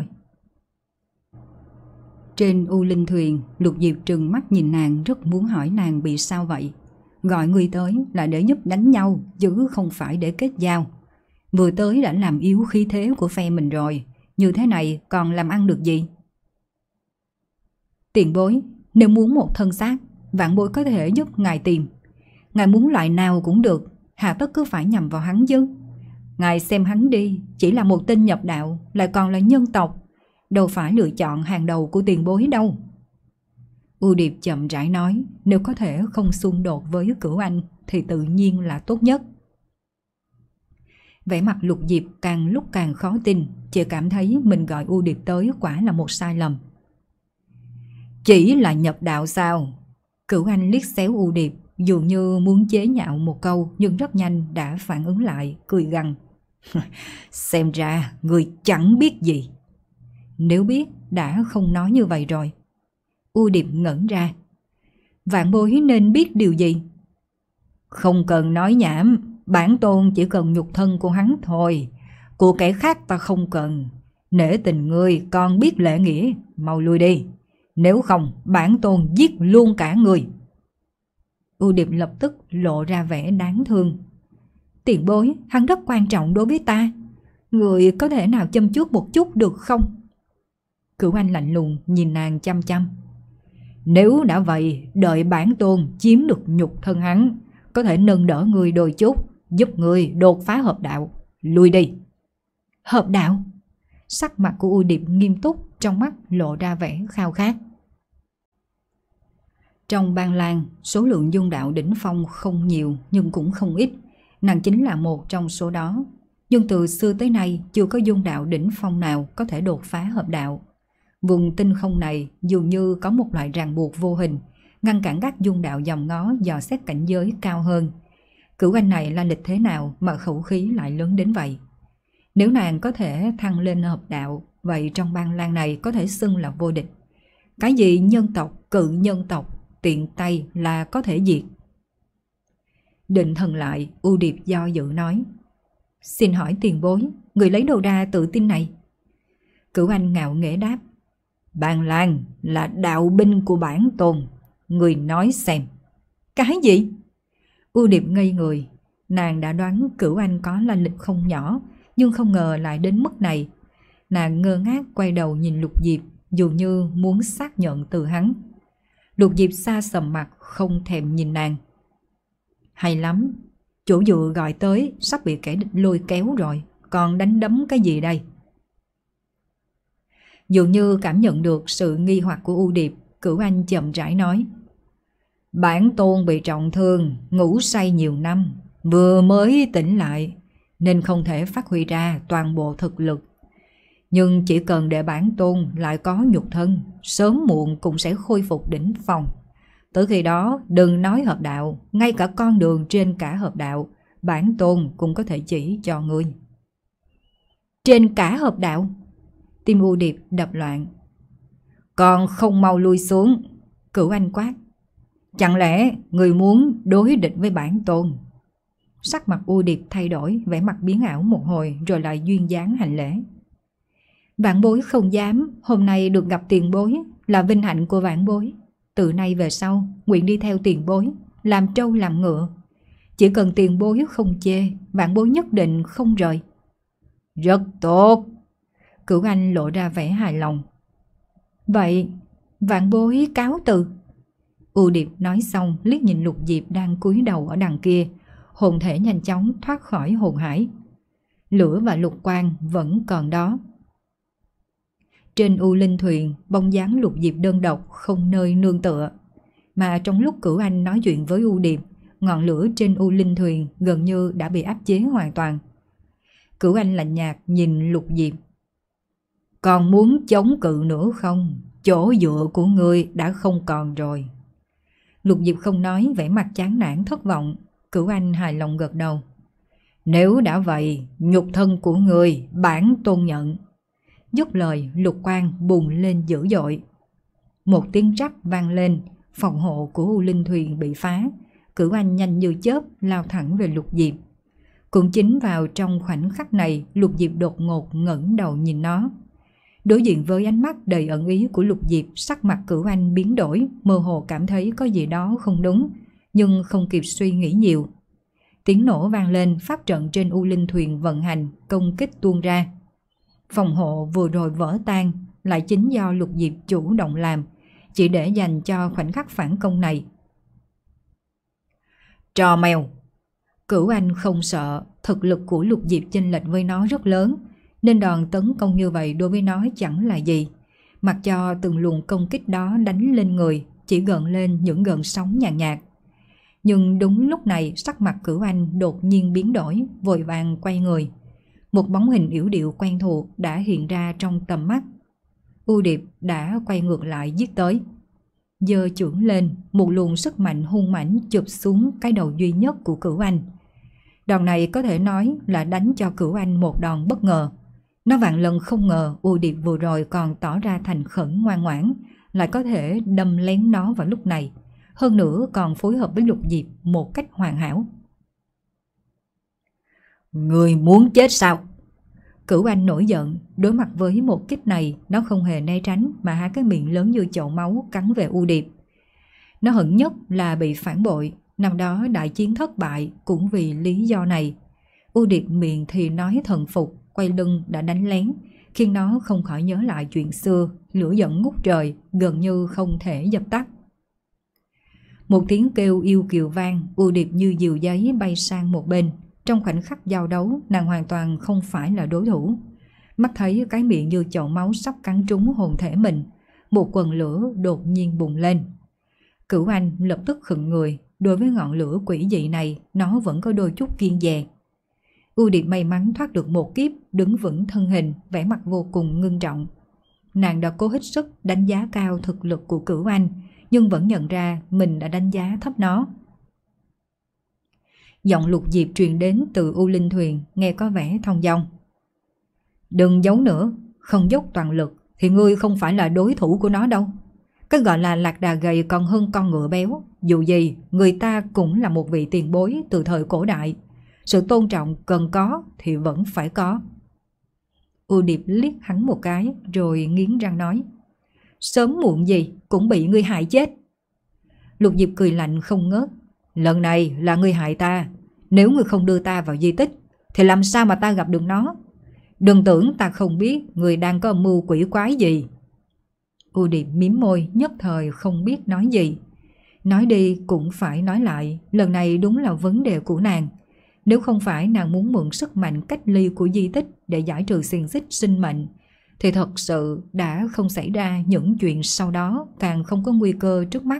S1: Trên U Linh thuyền, Lục Diệp trừng mắt nhìn nàng, rất muốn hỏi nàng bị sao vậy. Gọi người tới là để giúp đánh nhau, chứ không phải để kết giao. Vừa tới đã làm yếu khí thế của phe mình rồi, như thế này còn làm ăn được gì? Tiền bối, nếu muốn một thân xác, vạn bối có thể giúp ngài tìm. Ngài muốn loại nào cũng được, hà tất cứ phải nhằm vào hắn chứ. Ngài xem hắn đi, chỉ là một tên nhập đạo, lại còn là nhân tộc, đâu phải lựa chọn hàng đầu của tiền bối đâu. U Điệp chậm rãi nói, nếu có thể không xung đột với Cửu Anh thì tự nhiên là tốt nhất. Vẻ mặt Lục Diệp càng lúc càng khó tin, chỉ cảm thấy mình gọi U Điệp tới quả là một sai lầm. Chỉ là nhập đạo sao? Cửu Anh liếc xéo U Điệp, dường như muốn chế nhạo một câu, nhưng rất nhanh đã phản ứng lại, cười gằn. Xem ra người chẳng biết gì. Nếu biết đã không nói như vậy rồi. U Điệp ngẩn ra. Vạn bối nên biết điều gì? Không cần nói nhảm, bản tôn chỉ cần nhục thân của hắn thôi. Của kẻ khác ta không cần. Nể tình ngươi còn biết lễ nghĩa, mau lui đi. Nếu không bản tôn giết luôn cả người. U Điệp lập tức lộ ra vẻ đáng thương. Tiền bối, hắn rất quan trọng đối với ta. Người có thể nào châm chước một chút được không? Cửu Anh lạnh lùng nhìn nàng chăm chăm. Nếu đã vậy, đợi bản tôn chiếm được nhục thân hắn, có thể nâng đỡ người đôi chút, giúp người đột phá hợp đạo. Lui đi. Hợp đạo? Sắc mặt của U Điệp nghiêm túc, trong mắt lộ ra vẻ khao khát. Trong Ban Lang, số lượng dung đạo đỉnh phong không nhiều nhưng cũng không ít. Nàng chính là một trong số đó. Nhưng từ xưa tới nay chưa có dung đạo đỉnh phong nào có thể đột phá hợp đạo. Vùng tinh không này dường như có một loại ràng buộc vô hình, ngăn cản các dung đạo dòm ngó dò xét cảnh giới cao hơn. Cửu Anh này là lịch thế nào mà khẩu khí lại lớn đến vậy? Nếu nàng có thể thăng lên hợp đạo, vậy trong Ban Lang này có thể xưng là vô địch. Cái gì nhân tộc, cự nhân tộc, tiện tay là có thể diệt. Định thần lại, U Điệp do dự nói. Xin hỏi tiền bối, người lấy đâu ra tự tin này? Cửu Anh ngạo nghễ đáp. Ban Lang là đạo binh của bản tôn. Người nói xem. Cái gì? U Điệp ngây người. Nàng đã đoán Cửu Anh có lai lịch không nhỏ, nhưng không ngờ lại đến mức này. Nàng ngơ ngác quay đầu nhìn Lục Diệp, dường như muốn xác nhận từ hắn. Lục Diệp xa sầm mặt, không thèm nhìn nàng. Hay lắm, chủ dựa gọi tới, sắp bị kẻ địch lôi kéo rồi, còn đánh đấm cái gì đây? Dường như cảm nhận được sự nghi hoặc của U Điệp, Cửu Anh chậm rãi nói. Bản tôn bị trọng thương, ngủ say nhiều năm, vừa mới tỉnh lại, nên không thể phát huy ra toàn bộ thực lực. Nhưng chỉ cần để bản tôn lại có nhục thân, sớm muộn cũng sẽ khôi phục đỉnh phong. Tới khi đó đừng nói hợp đạo, ngay cả con đường trên cả hợp đạo, bản tôn cũng có thể chỉ cho ngươi. Trên cả hợp đạo? Tim U Điệp đập loạn. Còn không mau lui xuống, Cửu Anh quát. Chẳng lẽ người muốn đối địch với bản tôn? Sắc mặt U Điệp thay đổi, vẻ mặt biến ảo một hồi rồi lại duyên dáng hành lễ. Vạn bối không dám, hôm nay được gặp tiền bối là vinh hạnh của vạn bối. Từ nay về sau, nguyện đi theo tiền bối, làm trâu làm ngựa. Chỉ cần tiền bối không chê, vạn bối nhất định không rời. Rất tốt. Cửu Anh lộ ra vẻ hài lòng. Vậy, vạn bối cáo từ. U Điệp nói xong liếc nhìn Lục Diệp đang cúi đầu ở đằng kia, hồn thể nhanh chóng thoát khỏi hồn hải. Lửa và lục quang vẫn còn đó. Trên U Linh thuyền, bóng dáng Lục Diệp đơn độc không nơi nương tựa. Mà trong lúc Cửu Anh nói chuyện với U Điệp, ngọn lửa trên U Linh thuyền gần như đã bị áp chế hoàn toàn. Cửu Anh lạnh nhạt nhìn Lục Diệp. Còn muốn chống cự nữa không? Chỗ dựa của ngươi đã không còn rồi. Lục Diệp không nói, vẻ mặt chán nản thất vọng. Cửu Anh hài lòng gật đầu. Nếu đã vậy, nhục thân của ngươi bản tôn nhận. Dứt lời, lục quang bùng lên dữ dội. Một tiếng rắc vang lên, phòng hộ của U Linh thuyền bị phá. Cửu Anh nhanh như chớp lao thẳng về Lục Diệp. Cũng chính vào trong khoảnh khắc này, Lục Diệp đột ngột ngẩng đầu nhìn nó. Đối diện với ánh mắt đầy ẩn ý của Lục Diệp, sắc mặt Cửu Anh biến đổi, mơ hồ cảm thấy có gì đó không đúng, nhưng không kịp suy nghĩ nhiều. Tiếng nổ vang lên, pháp trận trên U Linh thuyền vận hành, công kích tuôn ra. Phòng hộ vừa rồi vỡ tan, lại chính do Lục Diệp chủ động làm, chỉ để dành cho khoảnh khắc phản công này. Trò mèo! Cửu Anh không sợ, thực lực của Lục Diệp chênh lệch với nó rất lớn, nên đòn tấn công như vậy đối với nó chẳng là gì. Mặc cho từng luồng công kích đó đánh lên người, chỉ gợn lên những gợn sóng nhàn nhạt, nhạt. Nhưng đúng lúc này, sắc mặt Cửu Anh đột nhiên biến đổi, vội vàng quay người. Một bóng hình yểu điệu quen thuộc đã hiện ra trong tầm mắt. U Điệp đã quay ngược lại giết tới. Giơ chưởng lên, một luồng sức mạnh hung mãnh chụp xuống cái đầu duy nhất của Cửu Anh. Đòn này có thể nói là đánh cho Cửu Anh một đòn bất ngờ. Nó vạn lần không ngờ U Điệp vừa rồi còn tỏ ra thành khẩn ngoan ngoãn, lại có thể đâm lén nó vào lúc này. Hơn nữa còn phối hợp với Lục Diệp một cách hoàn hảo. Người muốn chết sao? Cửu Anh nổi giận, đối mặt với một kích này, nó không hề né tránh mà há cái miệng lớn như chậu máu cắn về U Điệp. Nó hận nhất là bị phản bội, năm đó đại chiến thất bại cũng vì lý do này. U Điệp miệng thì nói thần phục, quay lưng đã đánh lén, khiến nó không khỏi nhớ lại chuyện xưa, lửa giận ngút trời, gần như không thể dập tắt. Một tiếng kêu yêu kiều vang, U Điệp như diều giấy bay sang một bên. Trong khoảnh khắc giao đấu, nàng hoàn toàn không phải là đối thủ. Mắt thấy cái miệng như chậu máu sắp cắn trúng hồn thể mình, một quần lửa đột nhiên bùng lên. Cửu Anh lập tức khựng người, đối với ngọn lửa quỷ dị này, nó vẫn có đôi chút kiêng dè. U Điệp may mắn thoát được một kiếp, đứng vững thân hình, vẻ mặt vô cùng ngưng trọng. Nàng đã cố hết sức đánh giá cao thực lực của Cửu Anh, nhưng vẫn nhận ra mình đã đánh giá thấp nó. Giọng Lục Diệp truyền đến từ U Linh thuyền, nghe có vẻ thong dong. Đừng giấu nữa, không dốc toàn lực thì ngươi không phải là đối thủ của nó đâu. Cái gọi là lạc đà gầy còn hơn con ngựa béo. Dù gì, người ta cũng là một vị tiền bối từ thời cổ đại. Sự tôn trọng cần có thì vẫn phải có. U Điệp liếc hắn một cái rồi nghiến răng nói. Sớm muộn gì cũng bị ngươi hại chết. Lục Diệp cười lạnh không ngớt. Lần này là ngươi hại ta. Nếu ngươi không đưa ta vào di tích thì làm sao mà ta gặp được nó? Đừng tưởng ta không biết ngươi đang có mưu quỷ quái gì. U Điệp mím môi, nhất thời không biết nói gì. Nói đi cũng phải nói lại, lần này đúng là vấn đề của nàng. Nếu không phải nàng muốn mượn sức mạnh cách ly của di tích để giải trừ xiềng xích sinh mệnh, thì thật sự đã không xảy ra những chuyện sau đó, càng không có nguy cơ trước mắt.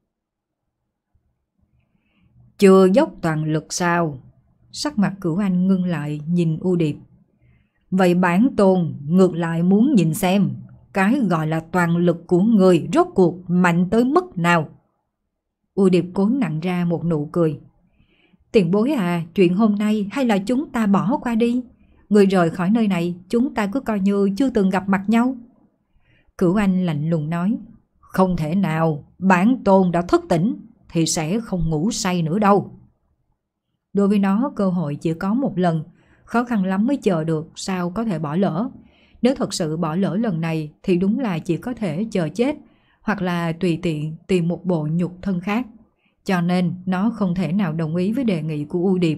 S1: Chưa dốc toàn lực sao? Sắc mặt Cửu Anh ngưng lại nhìn U Điệp. Vậy bản tôn ngược lại muốn nhìn xem cái gọi là toàn lực của người rốt cuộc mạnh tới mức nào. U Điệp cố nặn ra một nụ cười. Tiền bối à, chuyện hôm nay hay là chúng ta bỏ qua đi. Người rời khỏi nơi này, chúng ta cứ coi như chưa từng gặp mặt nhau. Cửu Anh lạnh lùng nói. Không thể nào, bản tôn đã thức tỉnh thì sẽ không ngủ say nữa đâu. Đối với nó, cơ hội chỉ có một lần, khó khăn lắm mới chờ được, sao có thể bỏ lỡ. Nếu thật sự bỏ lỡ lần này thì đúng là chỉ có thể chờ chết, hoặc là tùy tiện tìm một bộ nhục thân khác. Cho nên nó không thể nào đồng ý với đề nghị của U Điệp.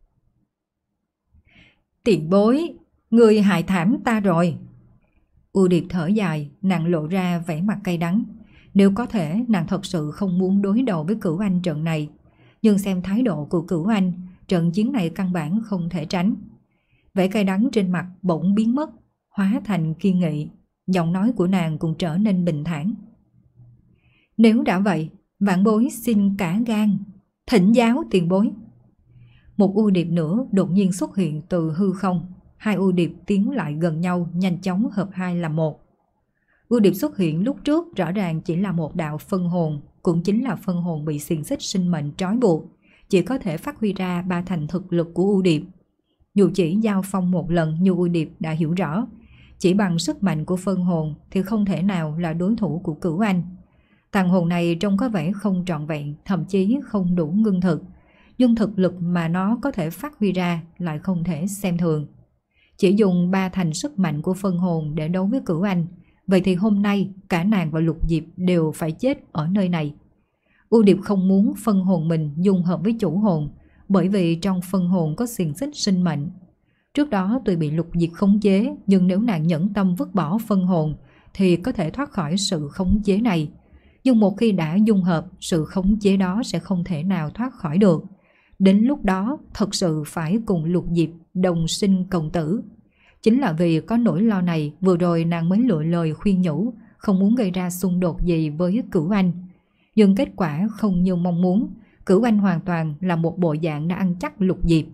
S1: Tiền bối, người hại thảm ta rồi. U Điệp thở dài, nàng lộ ra vẻ mặt cay đắng. Nếu có thể, nàng thật sự không muốn đối đầu với Cửu Anh trận này. Nhưng xem thái độ của Cửu Anh, trận chiến này căn bản không thể tránh. Vẻ cay đắng trên mặt bỗng biến mất, hóa thành kiên nghị. Giọng nói của nàng cũng trở nên bình thản. Nếu đã vậy, vạn bối xin cả gan, thỉnh giáo tiền bối. Một U Điệp nữa đột nhiên xuất hiện từ hư không. Hai U Điệp tiến lại gần nhau, nhanh chóng hợp hai làm một. U Điệp xuất hiện lúc trước rõ ràng chỉ là một đạo phân hồn, cũng chính là phân hồn bị xiềng xích sinh mệnh trói buộc, chỉ có thể phát huy ra ba thành thực lực của U Điệp. Dù chỉ giao phong một lần như U Điệp đã hiểu rõ, chỉ bằng sức mạnh của phân hồn thì không thể nào là đối thủ của Cửu Anh. Tàn hồn này trông có vẻ không trọn vẹn, thậm chí không đủ ngưng thực. nhưng thực lực mà nó có thể phát huy ra lại không thể xem thường. Chỉ dùng ba thành sức mạnh của phân hồn để đấu với Cửu Anh, vậy thì hôm nay cả nàng và Lục Diệp đều phải chết ở nơi này. U Điệp không muốn phân hồn mình dung hợp với chủ hồn, bởi vì trong phân hồn có xiềng xích sinh mệnh. Trước đó tuy bị Lục Diệp khống chế, nhưng nếu nàng nhẫn tâm vứt bỏ phân hồn thì có thể thoát khỏi sự khống chế này. Nhưng một khi đã dung hợp, sự khống chế đó sẽ không thể nào thoát khỏi được. Đến lúc đó thật sự phải cùng Lục Diệp đồng sinh cộng tử. Chính là vì có nỗi lo này, vừa rồi nàng mới lựa lời khuyên nhủ, không muốn gây ra xung đột gì với Cửu Anh. Nhưng kết quả không như mong muốn, Cửu Anh hoàn toàn là một bộ dạng đã ăn chắc Lục Diệp.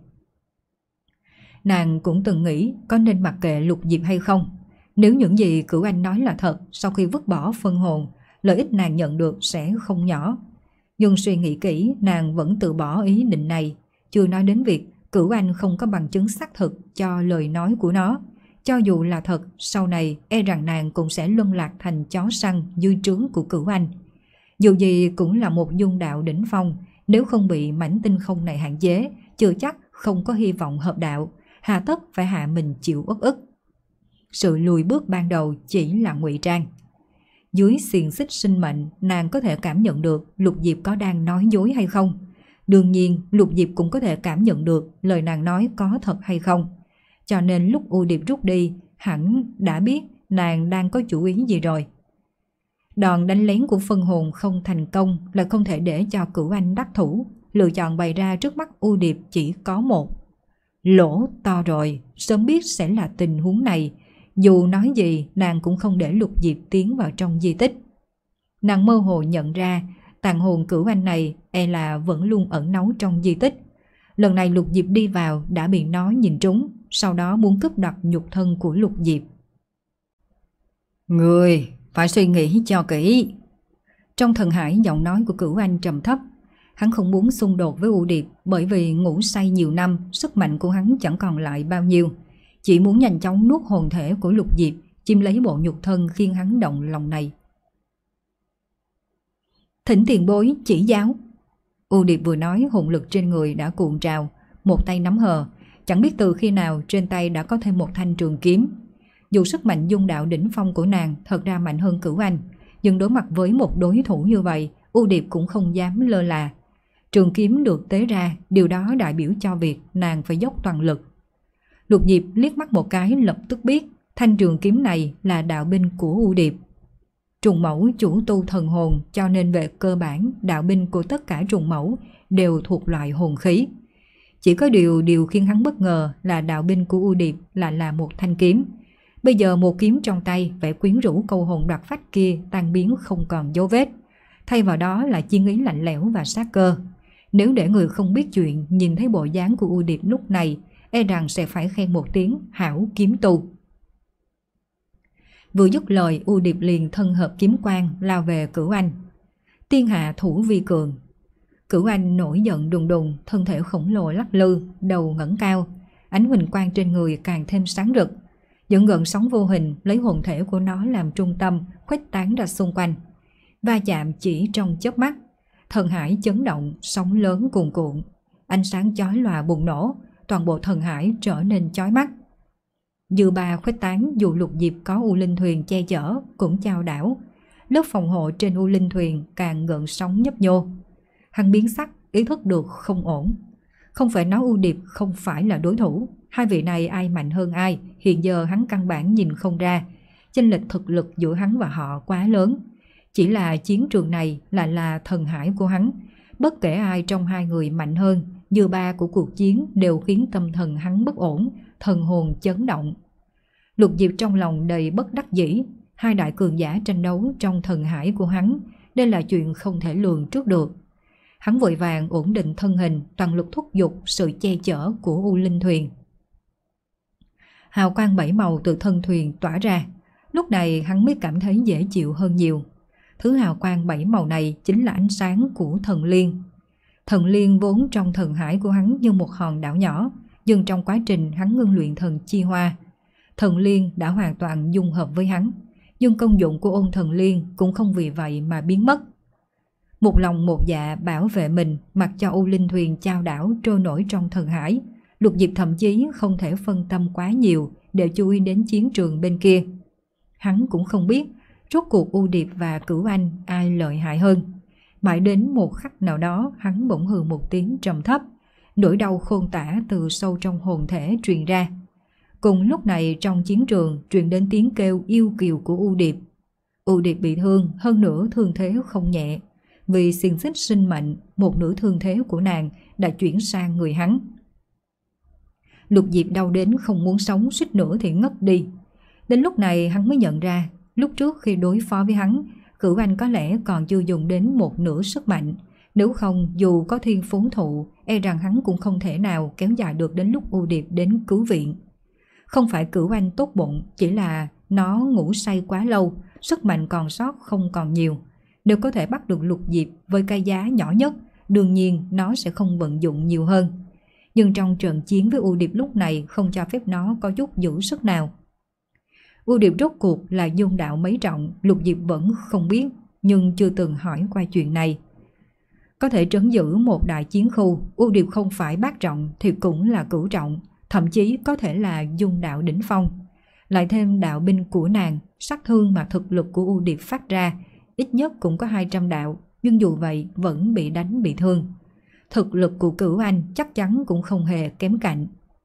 S1: Nàng cũng từng nghĩ có nên mặc kệ Lục Diệp hay không. Nếu những gì Cửu Anh nói là thật, sau khi vứt bỏ phân hồn, lợi ích nàng nhận được sẽ không nhỏ. Nhưng suy nghĩ kỹ, nàng vẫn từ bỏ ý định này. Chưa nói đến việc Cửu Anh không có bằng chứng xác thực cho lời nói của nó. Cho dù là thật, sau này e rằng nàng cũng sẽ luân lạc thành chó săn dưới trướng của Cửu Anh. Dù gì cũng là một dung đạo đỉnh phong, nếu không bị mảnh tinh không này hạn chế, chưa chắc không có hy vọng hợp đạo, hà tất phải hạ mình chịu uất ức. Sự lùi bước ban đầu chỉ là ngụy trang. Dưới xiềng xích sinh mệnh, nàng có thể cảm nhận được Lục Diệp có đang nói dối hay không. Đương nhiên, Lục Diệp cũng có thể cảm nhận được lời nàng nói có thật hay không. Cho nên lúc U Điệp rút đi, hẳn đã biết nàng đang có chủ ý gì rồi. Đòn đánh lén của phân hồn không thành công là không thể để cho Cửu Anh đắc thủ. Lựa chọn bày ra trước mắt U Điệp chỉ có một. Lỗ to rồi, sớm biết sẽ là tình huống này. Dù nói gì, nàng cũng không để Lục Diệp tiến vào trong di tích. Nàng mơ hồ nhận ra, tàn hồn Cửu Anh này e là vẫn luôn ẩn náu trong di tích. Lần này Lục Diệp đi vào đã bị nó nhìn trúng, sau đó muốn cướp đoạt nhục thân của Lục Diệp. Người phải suy nghĩ cho kỹ. Trong thần hải, giọng nói của Cửu Anh trầm thấp. Hắn không muốn xung đột với U Điệp, bởi vì ngủ say nhiều năm, sức mạnh của hắn chẳng còn lại bao nhiêu. Chỉ muốn nhanh chóng nuốt hồn thể của Lục Diệp, chiếm lấy bộ nhục thân khiến hắn động lòng này. Thỉnh tiền bối chỉ giáo. U Điệp vừa nói, hồn lực trên người đã cuộn trào, một tay nắm hờ, chẳng biết từ khi nào trên tay đã có thêm một thanh trường kiếm. Dù sức mạnh dung đạo đỉnh phong của nàng thật ra mạnh hơn Cửu Anh, nhưng đối mặt với một đối thủ như vậy, U Điệp cũng không dám lơ là. Trường kiếm được tế ra, điều đó đại biểu cho việc nàng phải dốc toàn lực. Lục Diệp liếc mắt một cái lập tức biết thanh trường kiếm này là đạo binh của U Điệp. Trùng mẫu chủ tu thần hồn, cho nên về cơ bản đạo binh của tất cả trùng mẫu đều thuộc loại hồn khí. Chỉ có điều điều khiến hắn bất ngờ là đạo binh của U Điệp là là một thanh kiếm. Bây giờ một kiếm trong tay, vẻ quyến rũ câu hồn đoạt phách kia tan biến không còn dấu vết. Thay vào đó là chiến ý lạnh lẽo và sát cơ. Nếu để người không biết chuyện nhìn thấy bộ dáng của U Điệp lúc này, e rằng sẽ phải khen một tiếng hảo kiếm tu. Vừa dứt lời, U Điệp liền thân hợp kiếm quang lao về Cửu Anh. Tiên hạ thủ vi cường. Cửu Anh nổi giận đùng đùng, thân thể khổng lồ lắc lư, đầu ngẩng cao, ánh huỳnh quang trên người càng thêm sáng rực. Những gợn sóng vô hình lấy hồn thể của nó làm trung tâm, khuếch tán ra xung quanh. Va chạm chỉ trong chớp mắt, thần hải chấn động, sóng lớn cuồn cuộn, ánh sáng chói lòa bùng nổ, toàn bộ thần hải trở nên chói mắt. Dư ba khuếch tán, dù Lục Diệp có U Linh Thuyền che chở cũng chao đảo. Lớp phòng hộ trên U Linh Thuyền càng gợn sóng nhấp nhô. Hắn biến sắc, ý thức được không ổn. Không phải nói U Điệp không phải là đối thủ, hai vị này ai mạnh hơn ai, hiện giờ hắn căn bản nhìn không ra. Chênh lệch thực lực giữa hắn và họ quá lớn. Chỉ là chiến trường này lại là thần hải của hắn. Bất kể ai trong hai người mạnh hơn, dư ba của cuộc chiến đều khiến tâm thần hắn bất ổn, thần hồn chấn động. Lục Diệp trong lòng đầy bất đắc dĩ. Hai đại cường giả tranh đấu trong thần hải của hắn, đây là chuyện không thể lường trước được. Hắn vội vàng ổn định thân hình, toàn lực thúc giục sự che chở của U Linh Thuyền. Hào quang bảy màu từ thân thuyền tỏa ra. Lúc này hắn mới cảm thấy dễ chịu hơn nhiều. Thứ hào quang bảy màu này chính là ánh sáng của thần liên. Thần liên vốn trong thần hải của hắn như một hòn đảo nhỏ, nhưng trong quá trình hắn ngưng luyện thần chi hoa, thần liên đã hoàn toàn dung hợp với hắn, nhưng công dụng của ôn thần liên cũng không vì vậy mà biến mất. Một lòng một dạ bảo vệ mình, mặc cho U Linh thuyền chao đảo trôi nổi trong thần hải. Lục Diệp thậm chí không thể phân tâm quá nhiều để chú ý đến chiến trường bên kia. Hắn cũng không biết rốt cuộc U Điệp và Cửu Anh ai lợi hại hơn. Mãi đến một khắc nào đó hắn bỗng hừ một tiếng trầm thấp, nỗi đau khôn tả từ sâu trong hồn thể truyền ra. Cùng lúc này trong chiến trường truyền đến tiếng kêu yêu kiều của U Điệp. U Điệp bị thương, hơn nữa thương thế không nhẹ. Vì xiềng xích sinh mệnh, một nửa thương thế của nàng đã chuyển sang người hắn. Lục Diệp đau đến không muốn sống, suýt nữa thì ngất đi. Đến lúc này hắn mới nhận ra, lúc trước khi đối phó với hắn, Cửu Anh có lẽ còn chưa dùng đến một nửa sức mạnh. Nếu không, dù có thiên phú thụ, e rằng hắn cũng không thể nào kéo dài được đến lúc U Điệp đến cứu viện. Không phải Cửu Anh tốt bụng, chỉ là nó ngủ say quá lâu, sức mạnh còn sót không còn nhiều. Nếu có thể bắt được Lục Diệp với cái giá nhỏ nhất, đương nhiên nó sẽ không vận dụng nhiều hơn. Nhưng trong trận chiến với U Điệp lúc này không cho phép nó có chút giữ sức nào. U Điệp rốt cuộc là dung đạo mấy trọng, Lục Diệp vẫn không biết, nhưng chưa từng hỏi qua chuyện này. Có thể trấn giữ một đại chiến khu, U Điệp không phải bát trọng thì cũng là cửu trọng, thậm chí có thể là dung đạo đỉnh phong. Lại thêm đạo binh của nàng, sát thương mà thực lực của U Điệp phát ra, ít nhất cũng có hai trăm đạo, nhưng dù vậy vẫn bị đánh bị thương. Thực lực của Cửu Anh chắc chắn cũng không hề kém cạnh.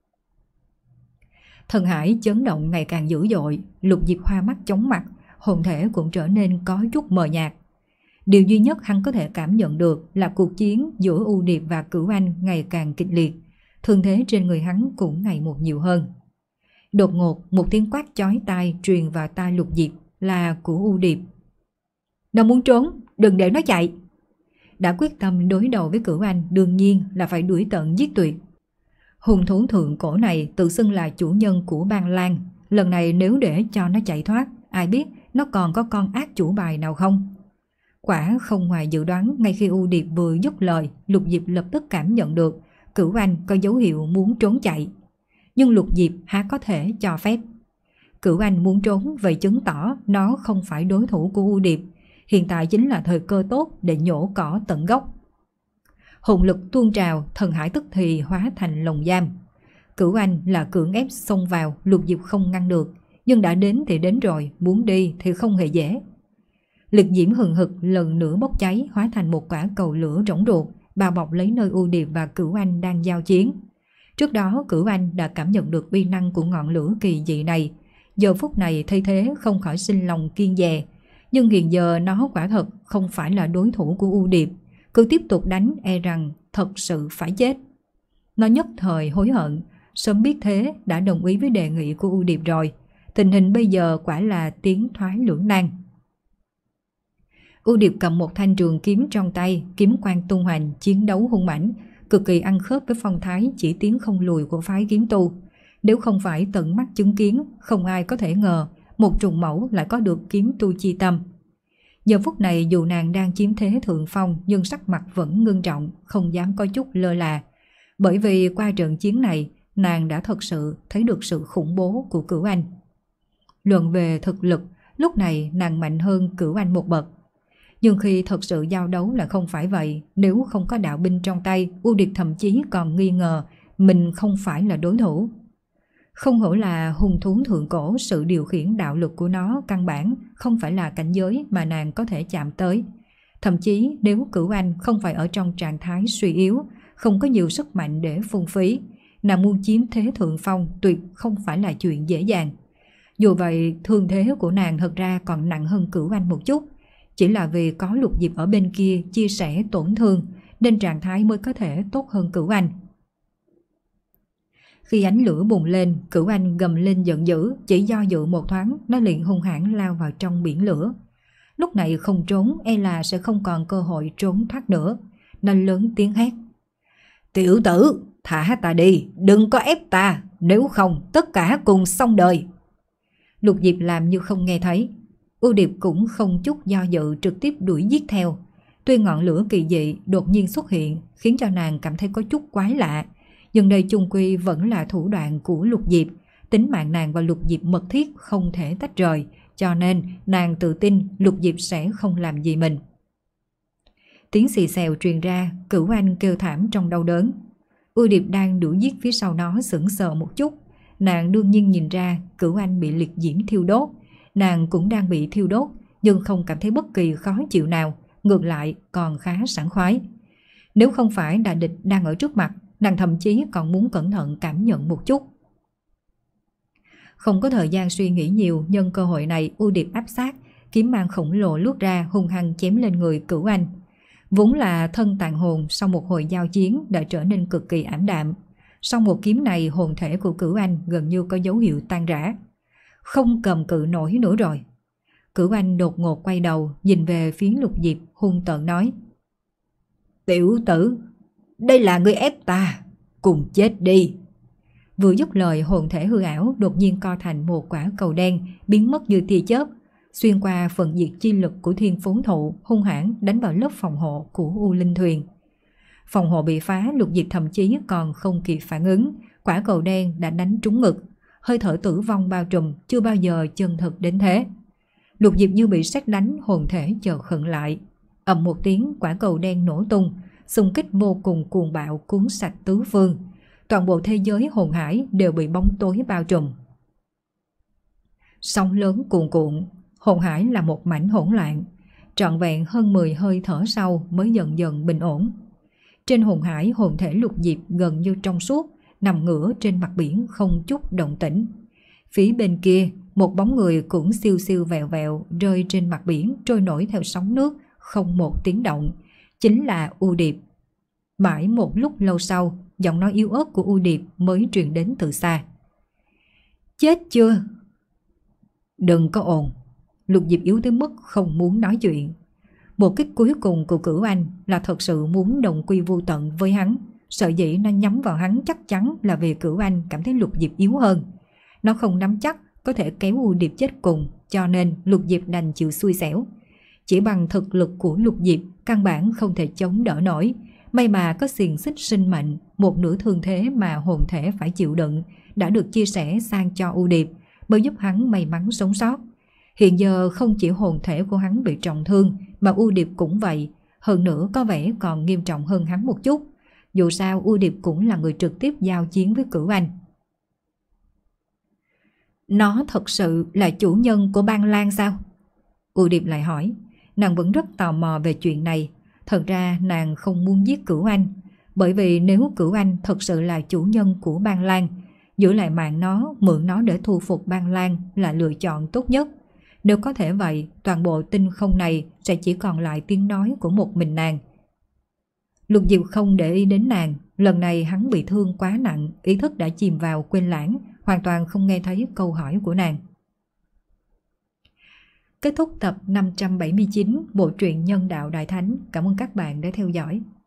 S1: Thần hải chấn động ngày càng dữ dội, Lục Diệp hoa mắt chóng mặt, hồn thể cũng trở nên có chút mờ nhạt. Điều duy nhất hắn có thể cảm nhận được là cuộc chiến giữa U Điệp và Cửu Anh ngày càng kịch liệt, thương thế trên người hắn cũng ngày một nhiều hơn. Đột ngột một tiếng quát chói tai truyền vào tai Lục Diệp, là của U Điệp. Nó muốn trốn, đừng để nó chạy. Đã quyết tâm đối đầu với Cửu Anh, đương nhiên là phải đuổi tận giết tuyệt. Hung thú thượng cổ này tự xưng là chủ nhân của Bang Lan, lần này nếu để cho nó chạy thoát, ai biết nó còn có con ác chủ bài nào không. Quả không ngoài dự đoán, ngay khi U Điệp vừa dứt lời, Lục Diệp lập tức cảm nhận được Cửu Anh có dấu hiệu muốn trốn chạy. Nhưng Lục Diệp há có thể cho phép. Cửu Anh muốn trốn, vậy chứng tỏ nó không phải đối thủ của U Điệp. Hiện tại chính là thời cơ tốt để nhổ cỏ tận gốc. Hồn lực tuôn trào, thần hải tức thì hóa thành lồng giam. Cửu Anh là cưỡng ép xông vào, Lục Diệp không ngăn được. Nhưng đã đến thì đến rồi, muốn đi thì không hề dễ. Lực diễm hừng hực lần nữa bốc cháy, hóa thành một quả cầu lửa rỗng ruột, bao bọc lấy nơi U Điệp và Cửu Anh đang giao chiến. Trước đó Cửu Anh đã cảm nhận được uy năng của ngọn lửa kỳ dị này. Giờ phút này thấy thế không khỏi sinh lòng kiêng dè. Nhưng hiện giờ nó quả thật không phải là đối thủ của U Điệp. Cứ tiếp tục đánh e rằng thật sự phải chết. Nó nhất thời hối hận, sớm biết thế đã đồng ý với đề nghị của U Điệp rồi. Tình hình bây giờ quả là tiến thoái lưỡng nan. U Điệp cầm một thanh trường kiếm trong tay, kiếm quang tung hoành, chiến đấu hung mãnh, cực kỳ ăn khớp với phong thái chỉ tiến không lùi của phái kiếm tu. Nếu không phải tận mắt chứng kiến, không ai có thể ngờ một trùng mẫu lại có được kiếm tu chi tâm. Giờ phút này dù nàng đang chiếm thế thượng phong, nhưng sắc mặt vẫn ngưng trọng, không dám có chút lơ là. Bởi vì qua trận chiến này, nàng đã thật sự thấy được sự khủng bố của Cửu Anh. Luận về thực lực, lúc này nàng mạnh hơn Cửu Anh một bậc. Nhưng khi thật sự giao đấu là không phải vậy. Nếu không có đạo binh trong tay, U Điệp thậm chí còn nghi ngờ mình không phải là đối thủ. Không hổ là hung thú thượng cổ, sự điều khiển đạo lực của nó căn bản không phải là cảnh giới mà nàng có thể chạm tới. Thậm chí nếu Cửu Anh không phải ở trong trạng thái suy yếu, không có nhiều sức mạnh để phung phí, nàng muốn chiếm thế thượng phong tuyệt không phải là chuyện dễ dàng. Dù vậy, thương thế của nàng thật ra còn nặng hơn Cửu Anh một chút. Chỉ là vì có Lục Diệp ở bên kia chia sẻ tổn thương, nên trạng thái mới có thể tốt hơn Cửu Anh. Khi ánh lửa bùng lên, Cửu Anh gầm lên giận dữ, chỉ do dự một thoáng, nó liền hung hãn lao vào trong biển lửa. Lúc này không trốn, e là sẽ không còn cơ hội trốn thoát nữa. Nó lớn tiếng hét. Tiểu tử, thả ta đi, đừng có ép ta, nếu không tất cả cùng xong đời. Lục Diệp làm như không nghe thấy. U Điệp cũng không chút do dự trực tiếp đuổi giết theo. Tuy ngọn lửa kỳ dị đột nhiên xuất hiện khiến cho nàng cảm thấy có chút quái lạ, nhưng đây chung quy vẫn là thủ đoạn của Lục Diệp. Tính mạng nàng và Lục Diệp mật thiết không thể tách rời, cho nên nàng tự tin Lục Diệp sẽ không làm gì mình. Tiếng xì xèo truyền ra, Cửu Anh kêu thảm trong đau đớn. U Điệp đang đuổi giết phía sau nó sững sờ một chút. Nàng đương nhiên nhìn ra Cửu Anh bị liệt diễm thiêu đốt. Nàng cũng đang bị thiêu đốt, nhưng không cảm thấy bất kỳ khó chịu nào, ngược lại còn khá sảng khoái. Nếu không phải đại địch đang ở trước mặt, nàng thậm chí còn muốn cẩn thận cảm nhận một chút. Không có thời gian suy nghĩ nhiều, nhân cơ hội này U Điệp áp sát, kiếm mang khổng lồ lướt ra hung hăng chém lên người Cửu Anh. Vốn là thân tàn hồn, sau một hồi giao chiến đã trở nên cực kỳ ảm đạm. Sau một kiếm này, hồn thể của Cửu Anh gần như có dấu hiệu tan rã. Không cầm cự nổi nữa rồi. Cửu Anh đột ngột quay đầu, nhìn về phía Lục Diệp, hung tợn nói: Tiểu tử, đây là ngươi ép ta, cùng chết đi. Vừa dứt lời, hồn thể hư ảo đột nhiên co thành một quả cầu đen, biến mất như tia chớp, xuyên qua phần diệt chi lực của Thiên Phốn Thụ, hung hãn đánh vào lớp phòng hộ của U Linh Thuyền. Phòng hộ bị phá, Lục Diệp thậm chí còn không kịp phản ứng, quả cầu đen đã đánh trúng ngực, hơi thở tử vong bao trùm, chưa bao giờ chân thực đến thế. Lục Diệp như bị sét đánh, hồn thể chợt khựng lại. Ầm một tiếng, quả cầu đen nổ tung, xung kích vô cùng cuồng bạo cuốn sạch tứ phương. Toàn bộ thế giới hồn hải đều bị bóng tối bao trùm. Sóng lớn cuồn cuộn, hồn hải là một mảnh hỗn loạn. Trọn vẹn hơn mười hơi thở sau mới dần dần bình ổn. Trên hồn hải, hồn thể Lục Diệp gần như trong suốt, nằm ngửa trên mặt biển không chút động tĩnh. Phía bên kia, một bóng người cũng siêu siêu vẹo vẹo rơi trên mặt biển, trôi nổi theo sóng nước, không một tiếng động. Chính là U Điệp. Mãi một lúc lâu sau, giọng nói yếu ớt của U Điệp mới truyền đến từ xa. Chết chưa? Đừng có ồn. Lục Diệp yếu tới mức không muốn nói chuyện. Một kích cuối cùng của Cửu Anh là thật sự muốn đồng quy vô tận với hắn. Sợ dĩ nó nhắm vào hắn chắc chắn là vì Cửu Anh cảm thấy Lục Diệp yếu hơn. Nó không nắm chắc có thể kéo U Điệp chết cùng, cho nên Lục Diệp đành chịu xui xẻo. Chỉ bằng thực lực của Lục Diệp căn bản không thể chống đỡ nổi. May mà có xiềng xích sinh mệnh, một nửa thương thế mà hồn thể phải chịu đựng đã được chia sẻ sang cho U Điệp, mới giúp hắn may mắn sống sót. Hiện giờ không chỉ hồn thể của hắn bị trọng thương, mà U Điệp cũng vậy, hơn nữa có vẻ còn nghiêm trọng hơn hắn một chút. Dù sao U Điệp cũng là người trực tiếp giao chiến với Cửu Anh. Nó thật sự là chủ nhân của Băng Lan sao? U Điệp lại hỏi. Nàng vẫn rất tò mò về chuyện này. Thật ra nàng không muốn giết Cửu Anh, bởi vì nếu Cửu Anh thật sự là chủ nhân của Băng Lan, giữ lại mạng nó, mượn nó để thu phục Băng Lan là lựa chọn tốt nhất. Nếu có thể vậy, toàn bộ tinh không này sẽ chỉ còn lại tiếng nói của một mình nàng. Lục Diệp không để ý đến nàng. Lần này hắn bị thương quá nặng, ý thức đã chìm vào quên lãng, hoàn toàn không nghe thấy câu hỏi của nàng. Kết thúc tập năm trăm bảy mươi chín bộ truyện Nhân Đạo Đại Thánh. Cảm ơn các bạn đã theo dõi.